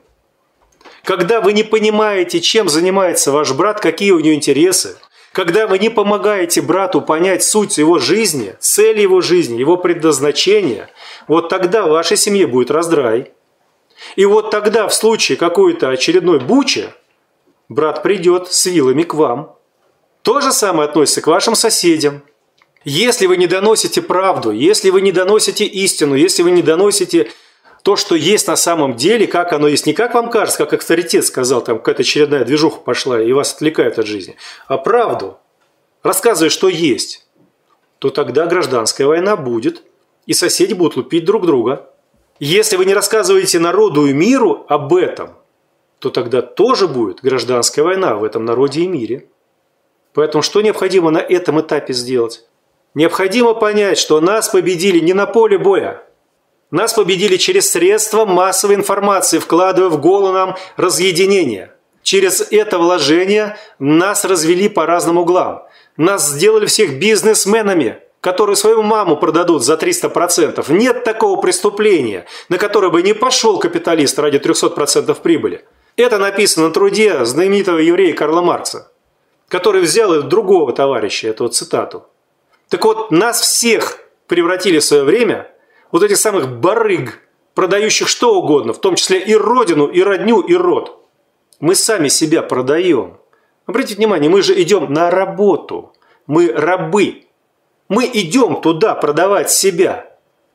когда вы не понимаете, чем занимается ваш брат, какие у него интересы, когда вы не помогаете брату понять суть его жизни, цель его жизни, его предназначение, вот тогда в вашей семье будет раздрай. И вот тогда в случае какой-то очередной бучи брат придет с вилами к вам. То же самое относится к вашим соседям. Если вы не доносите правду, если вы не доносите истину, если вы не доносите то, что есть на самом деле, как оно есть, не как вам кажется, как авторитет сказал, там какая-то очередная движуха пошла и вас отвлекают от жизни, а правду, рассказывая, что есть, то тогда гражданская война будет, и соседи будут лупить друг друга. Если вы не рассказываете народу и миру об этом, то тогда тоже будет гражданская война в этом народе и мире. Поэтому что необходимо на этом этапе сделать? Необходимо понять, что нас победили не на поле боя. Нас победили через средства массовой информации, вкладывая в голову нам разъединение. Через это вложение нас развели по разным углам. Нас сделали всех бизнесменами, которые свою маму продадут за 300%. Нет такого преступления, на которое бы не пошел капиталист ради 300% прибыли. Это написано на труде знаменитого еврея Карла Маркса, который взял из другого товарища эту цитату. Так вот, нас всех превратили в свое время вот этих самых барыг, продающих что угодно, в том числе и родину, и родню, и род. Мы сами себя продаем. Обратите внимание, мы же идем на работу. Мы рабы. Мы идем туда продавать себя.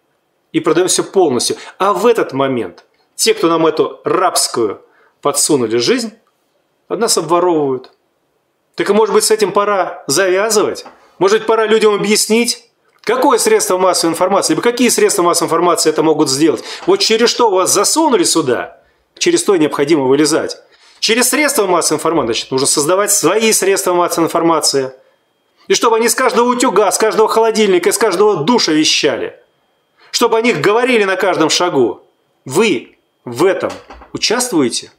И продаем все полностью. А в этот момент те, кто нам эту рабскую подсунули жизнь, от нас обворовывают. Так и может быть с этим пора завязывать? Может быть пора людям объяснить? Какое средство массовой информации, либо какие средства массовой информации это могут сделать? Вот через что вас засунули сюда, через то необходимо вылезать. Через средства массовой информации, значит, нужно создавать свои средства массовой информации. И чтобы они с каждого утюга, с каждого холодильника, с каждого душа вещали. Чтобы о них говорили на каждом шагу. Вы в этом участвуете?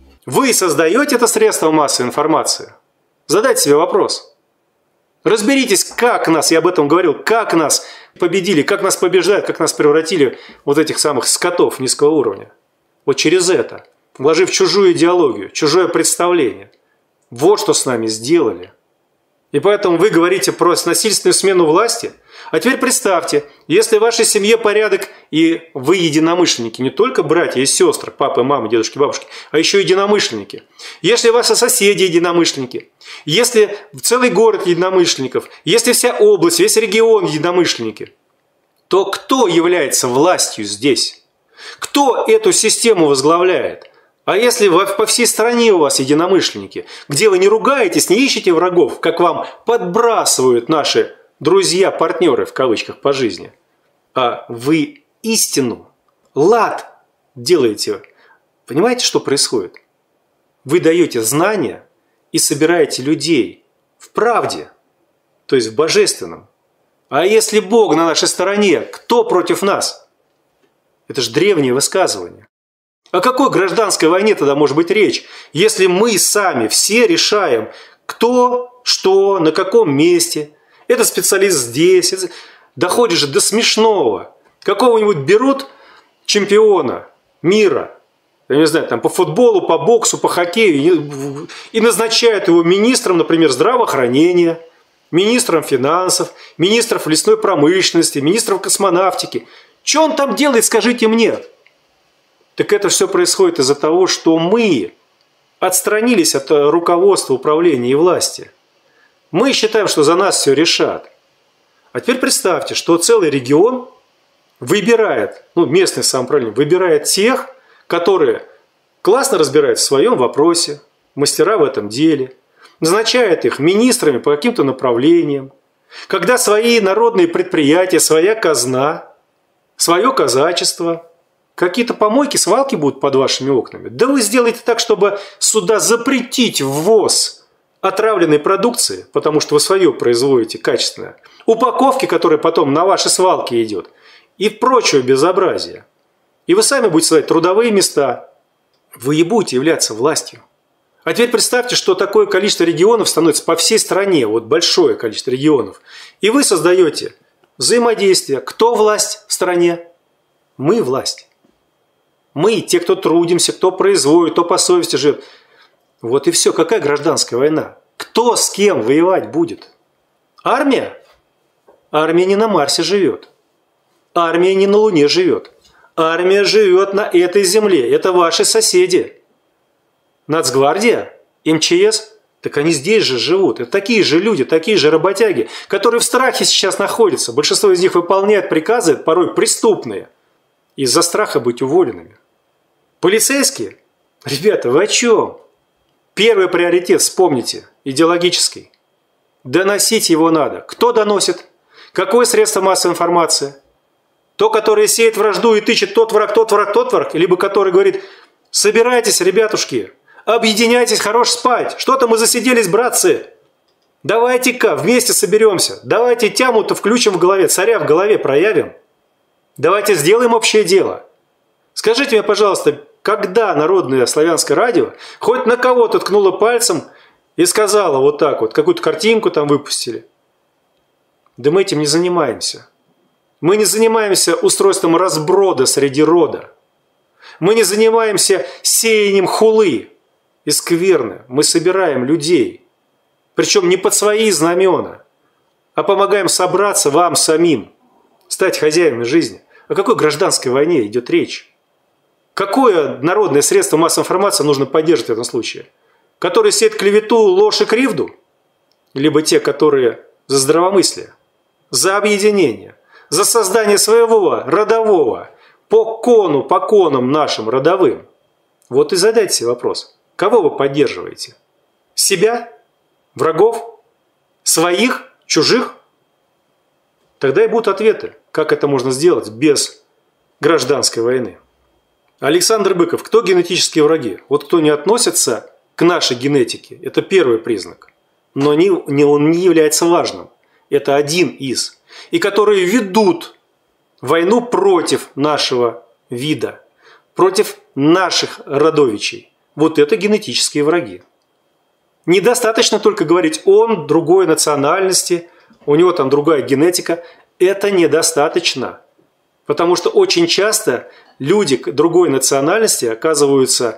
Вы создаете это средство массовой информации? Задайте себе вопрос. Разберитесь, как нас, я об этом говорил, как нас победили, как нас побеждают, как нас превратили вот этих самых скотов низкого уровня. Вот через это, вложив чужую идеологию, чужое представление. Вот что с нами сделали. И поэтому вы говорите про насильственную смену власти. А теперь представьте, если в вашей семье порядок, и вы единомышленники, не только братья и сестры, папа, мама, дедушки, бабушки, а еще единомышленники. Если ваши соседи единомышленники, если целый город единомышленников, если вся область, весь регион единомышленники, то кто является властью здесь? Кто эту систему возглавляет? А если по всей стране у вас единомышленники, где вы не ругаетесь, не ищете врагов, как вам подбрасывают наши друзья, партнеры в кавычках по жизни, а вы истину, лад делаете, понимаете, что происходит? Вы даете знания и собираете людей в правде, то есть в божественном. А если Бог на нашей стороне, кто против нас? Это же древнее высказывание. О какой гражданской войне тогда может быть речь, если мы сами все решаем, кто, что, на каком месте? Это специалист здесь. Доходит же до смешного. Какого-нибудь берут чемпиона мира, я не знаю, там по футболу, по боксу, по хоккею, и назначают его министром, например, здравоохранения, министром финансов, министром лесной промышленности, министром космонавтики. Что он там делает, скажите мне? Так это все происходит из-за того, что мы отстранились от руководства, управления и власти. Мы считаем, что за нас все решат. А теперь представьте, что целый регион выбирает, местное самоуправление выбирает тех, которые классно разбираются в своем вопросе, мастера в этом деле, назначает их министрами по каким-то направлениям, когда свои народные предприятия, своя казна, свое казачество, какие-то помойки, свалки будут под вашими окнами. Да вы сделаете так, чтобы сюда запретить ввоз отравленной продукции, потому что вы свое производите качественное, упаковки, которая потом на ваши свалки идет, и прочее безобразие. И вы сами будете создавать трудовые места. Вы и будете являться властью. А теперь представьте, что такое количество регионов становится по всей стране, вот большое количество регионов. И вы создаете взаимодействие. Кто власть в стране? Мы власть. Мы, те, кто трудимся, кто производит, кто по совести живет. Вот и все. Какая гражданская война? Кто с кем воевать будет? Армия? Армия не на Марсе живет. Армия не на Луне живет. Армия живет на этой земле. Это ваши соседи. Нацгвардия, МЧС, Так они здесь же живут. Это такие же люди, такие же работяги, которые в страхе сейчас находятся. Большинство из них выполняет приказы, порой преступные, из-за страха быть уволенными. Полицейские? Ребята, вы о чем? Первый приоритет, вспомните, идеологический. Доносить его надо. Кто доносит? Какое средство массовой информации? То, которое сеет вражду и тычет тот враг, тот враг, тот враг, либо который говорит: собирайтесь, ребятушки, объединяйтесь, хорош спать, что-то мы засиделись, братцы. Давайте-ка вместе соберемся, давайте тяму-то включим в голове, царя в голове проявим. Давайте сделаем общее дело. Скажите мне, пожалуйста, когда Народное славянское радио хоть на кого-то ткнуло пальцем и сказала вот так вот, какую-то картинку там выпустили? Да мы этим не занимаемся. Мы не занимаемся устройством разброда среди рода. Мы не занимаемся сеянием хулы и скверны. Мы собираем людей. Причем не под свои знамена, а помогаем собраться вам самим, стать хозяевами жизни. О какой гражданской войне идет речь? Какое народное средство массовой информации нужно поддерживать в этом случае? Которые сеют клевету, ложь и кривду? Либо те, которые за здравомыслие, за объединение, за создание своего родового, по конам нашим родовым? Вот и задайте себе вопрос. Кого вы поддерживаете? Себя? Врагов? Своих? Чужих? Тогда и будут ответы, как это можно сделать без гражданской войны. Александр Быков. Кто генетические враги? Вот кто не относится к нашей генетике, это первый признак. Но он не является важным. Это один из. И которые ведут войну против нашего вида, против наших родовичей. Вот это генетические враги. Недостаточно только говорить, он другой национальности, у него там другая генетика. Это недостаточно. Потому что очень часто люди другой национальности оказываются,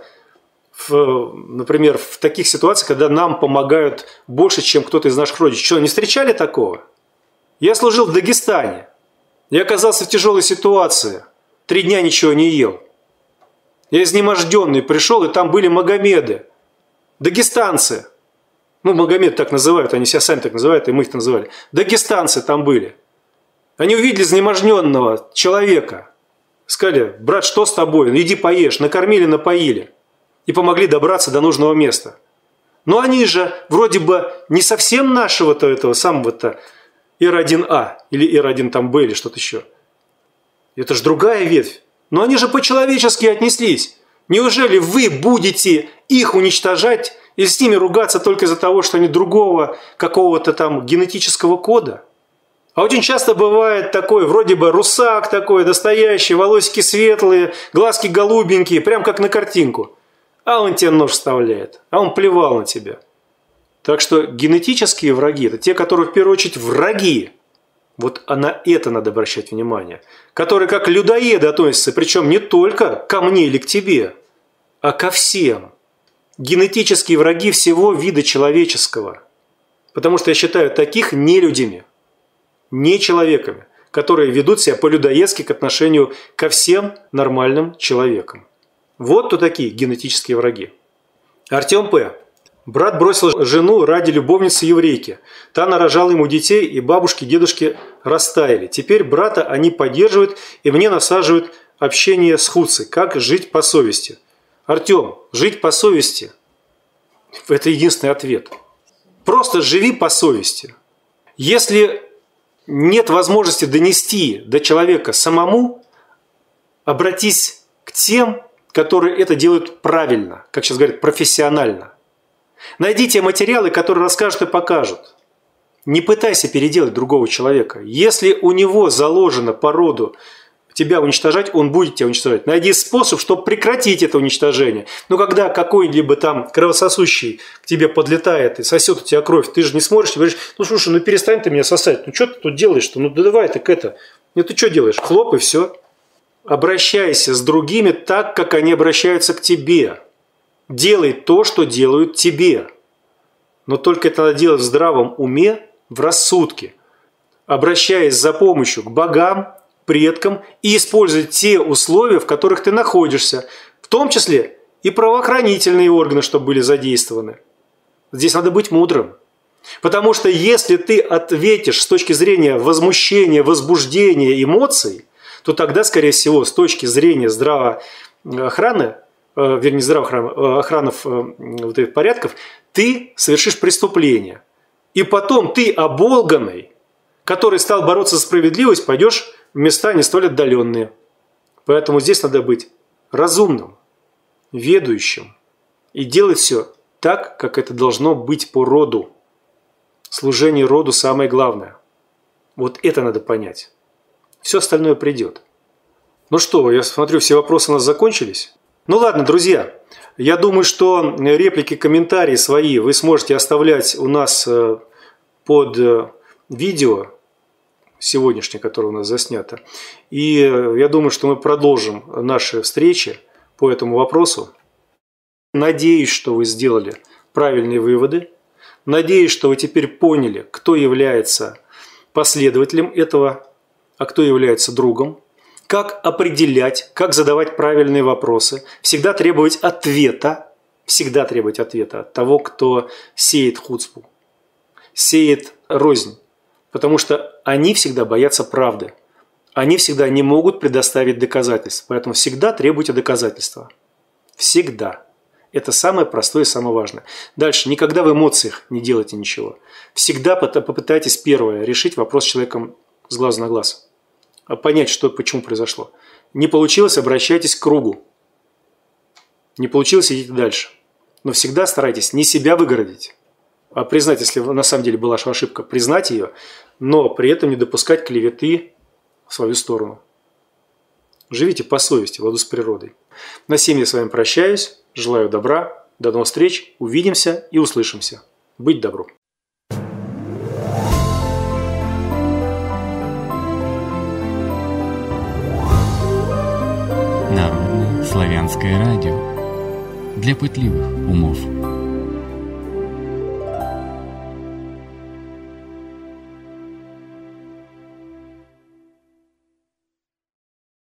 например, в таких ситуациях, когда нам помогают больше, чем кто-то из наших родичей. Что, не встречали такого? Я служил в Дагестане. Я оказался в тяжелой ситуации. 3 дня ничего не ел. Я изнеможденный пришел, и там были магомеды. Дагестанцы. Ну, магомед так называют, они себя сами так называют, и мы их называли. Дагестанцы там были. Они увидели изнеможденного человека. Сказали: брат, что с тобой? Ну, иди поешь. Накормили, напоили. И помогли добраться до нужного места. Но они же вроде бы не совсем нашего-то этого самого-то Ир-1А или Ир-1 там Б или что-то еще. Это же другая ветвь. Но они же по-человечески отнеслись. Неужели вы будете их уничтожать и с ними ругаться только из-за того, что они другого какого-то там генетического кода? А очень часто бывает такой, вроде бы русак такой, настоящий, волосики светлые, глазки голубенькие, прям как на картинку. А он тебе нож вставляет, а он плевал на тебя. Так что генетические враги – это те, которые в первую очередь враги. Вот на это надо обращать внимание. Которые как людоеды относятся, причем не только ко мне или к тебе, а ко всем. Генетические враги всего вида человеческого. Потому что я считаю таких нелюдями, не человеками, которые ведут себя по-людоедски к отношению ко всем нормальным человекам. Вот кто такие генетические враги. Артем П. Брат бросил жену ради любовницы еврейки. Та нарожала ему детей, и бабушки, дедушки растаяли. Теперь брата они поддерживают, и мне насаживают общение с худцей. Как жить по совести? Артем, жить по совести – это единственный ответ. Просто живи по совести. Если нет возможности донести до человека самому, обратись к тем, которые это делают правильно, как сейчас говорят, профессионально. Найдите материалы, которые расскажут и покажут. Не пытайся переделать другого человека. Если у него заложено по роду тебя уничтожать, он будет тебя уничтожать. Найди способ, чтобы прекратить это уничтожение. Но когда какой-либо там кровососущий к тебе подлетает и сосет у тебя кровь, ты же не смотришь и говоришь: ну слушай, ну перестань ты меня сосать, ну что ты тут делаешь-то, ну давай так это, ну ты что делаешь, хлоп и все. Обращайся с другими так, как они обращаются к тебе. Делай то, что делают тебе. Но только это надо делать в здравом уме, в рассудке. Обращаясь за помощью к богам, предкам и используя те условия, в которых ты находишься. В том числе и правоохранительные органы, чтобы были задействованы. Здесь надо быть мудрым. Потому что если ты ответишь с точки зрения возмущения, возбуждения, эмоций, то тогда, скорее всего, с точки зрения охраны вот этих порядков, ты совершишь преступление. И потом ты, оболганный, который стал бороться за справедливость, пойдешь в места не столь отдаленные. Поэтому здесь надо быть разумным, ведущим и делать все так, как это должно быть по роду. Служение роду самое главное. Вот это надо понять. Все остальное придет. Ну что, я смотрю, все вопросы у нас закончились. Ну ладно, друзья, я думаю, что реплики, комментарии свои вы сможете оставлять у нас под видео сегодняшнее, которое у нас заснято. И я думаю, что мы продолжим наши встречи по этому вопросу. Надеюсь, что вы сделали правильные выводы. Надеюсь, что вы теперь поняли, кто является последователем этого, а кто является другом. Как определять, как задавать правильные вопросы. Всегда требовать ответа от того, кто сеет хуцпу, сеет рознь. Потому что они всегда боятся правды. Они всегда не могут предоставить доказательств. Поэтому всегда требуйте доказательства. Всегда. Это самое простое и самое важное. Дальше. Никогда в эмоциях не делайте ничего. Всегда попытайтесь, первое, решить вопрос с человеком с глазу на глаз. Понять, что, почему произошло. Не получилось, обращайтесь к кругу. Не получилось, идите дальше. Но всегда старайтесь не себя выгородить, а признать, если на самом деле была ошибка, признать ее, но при этом не допускать клеветы в свою сторону. Живите по совести, в ладу с природой. На сим я с вами прощаюсь. Желаю добра. До новых встреч. Увидимся и услышимся. Быть добру. Народное славянское радио для пытливых умов.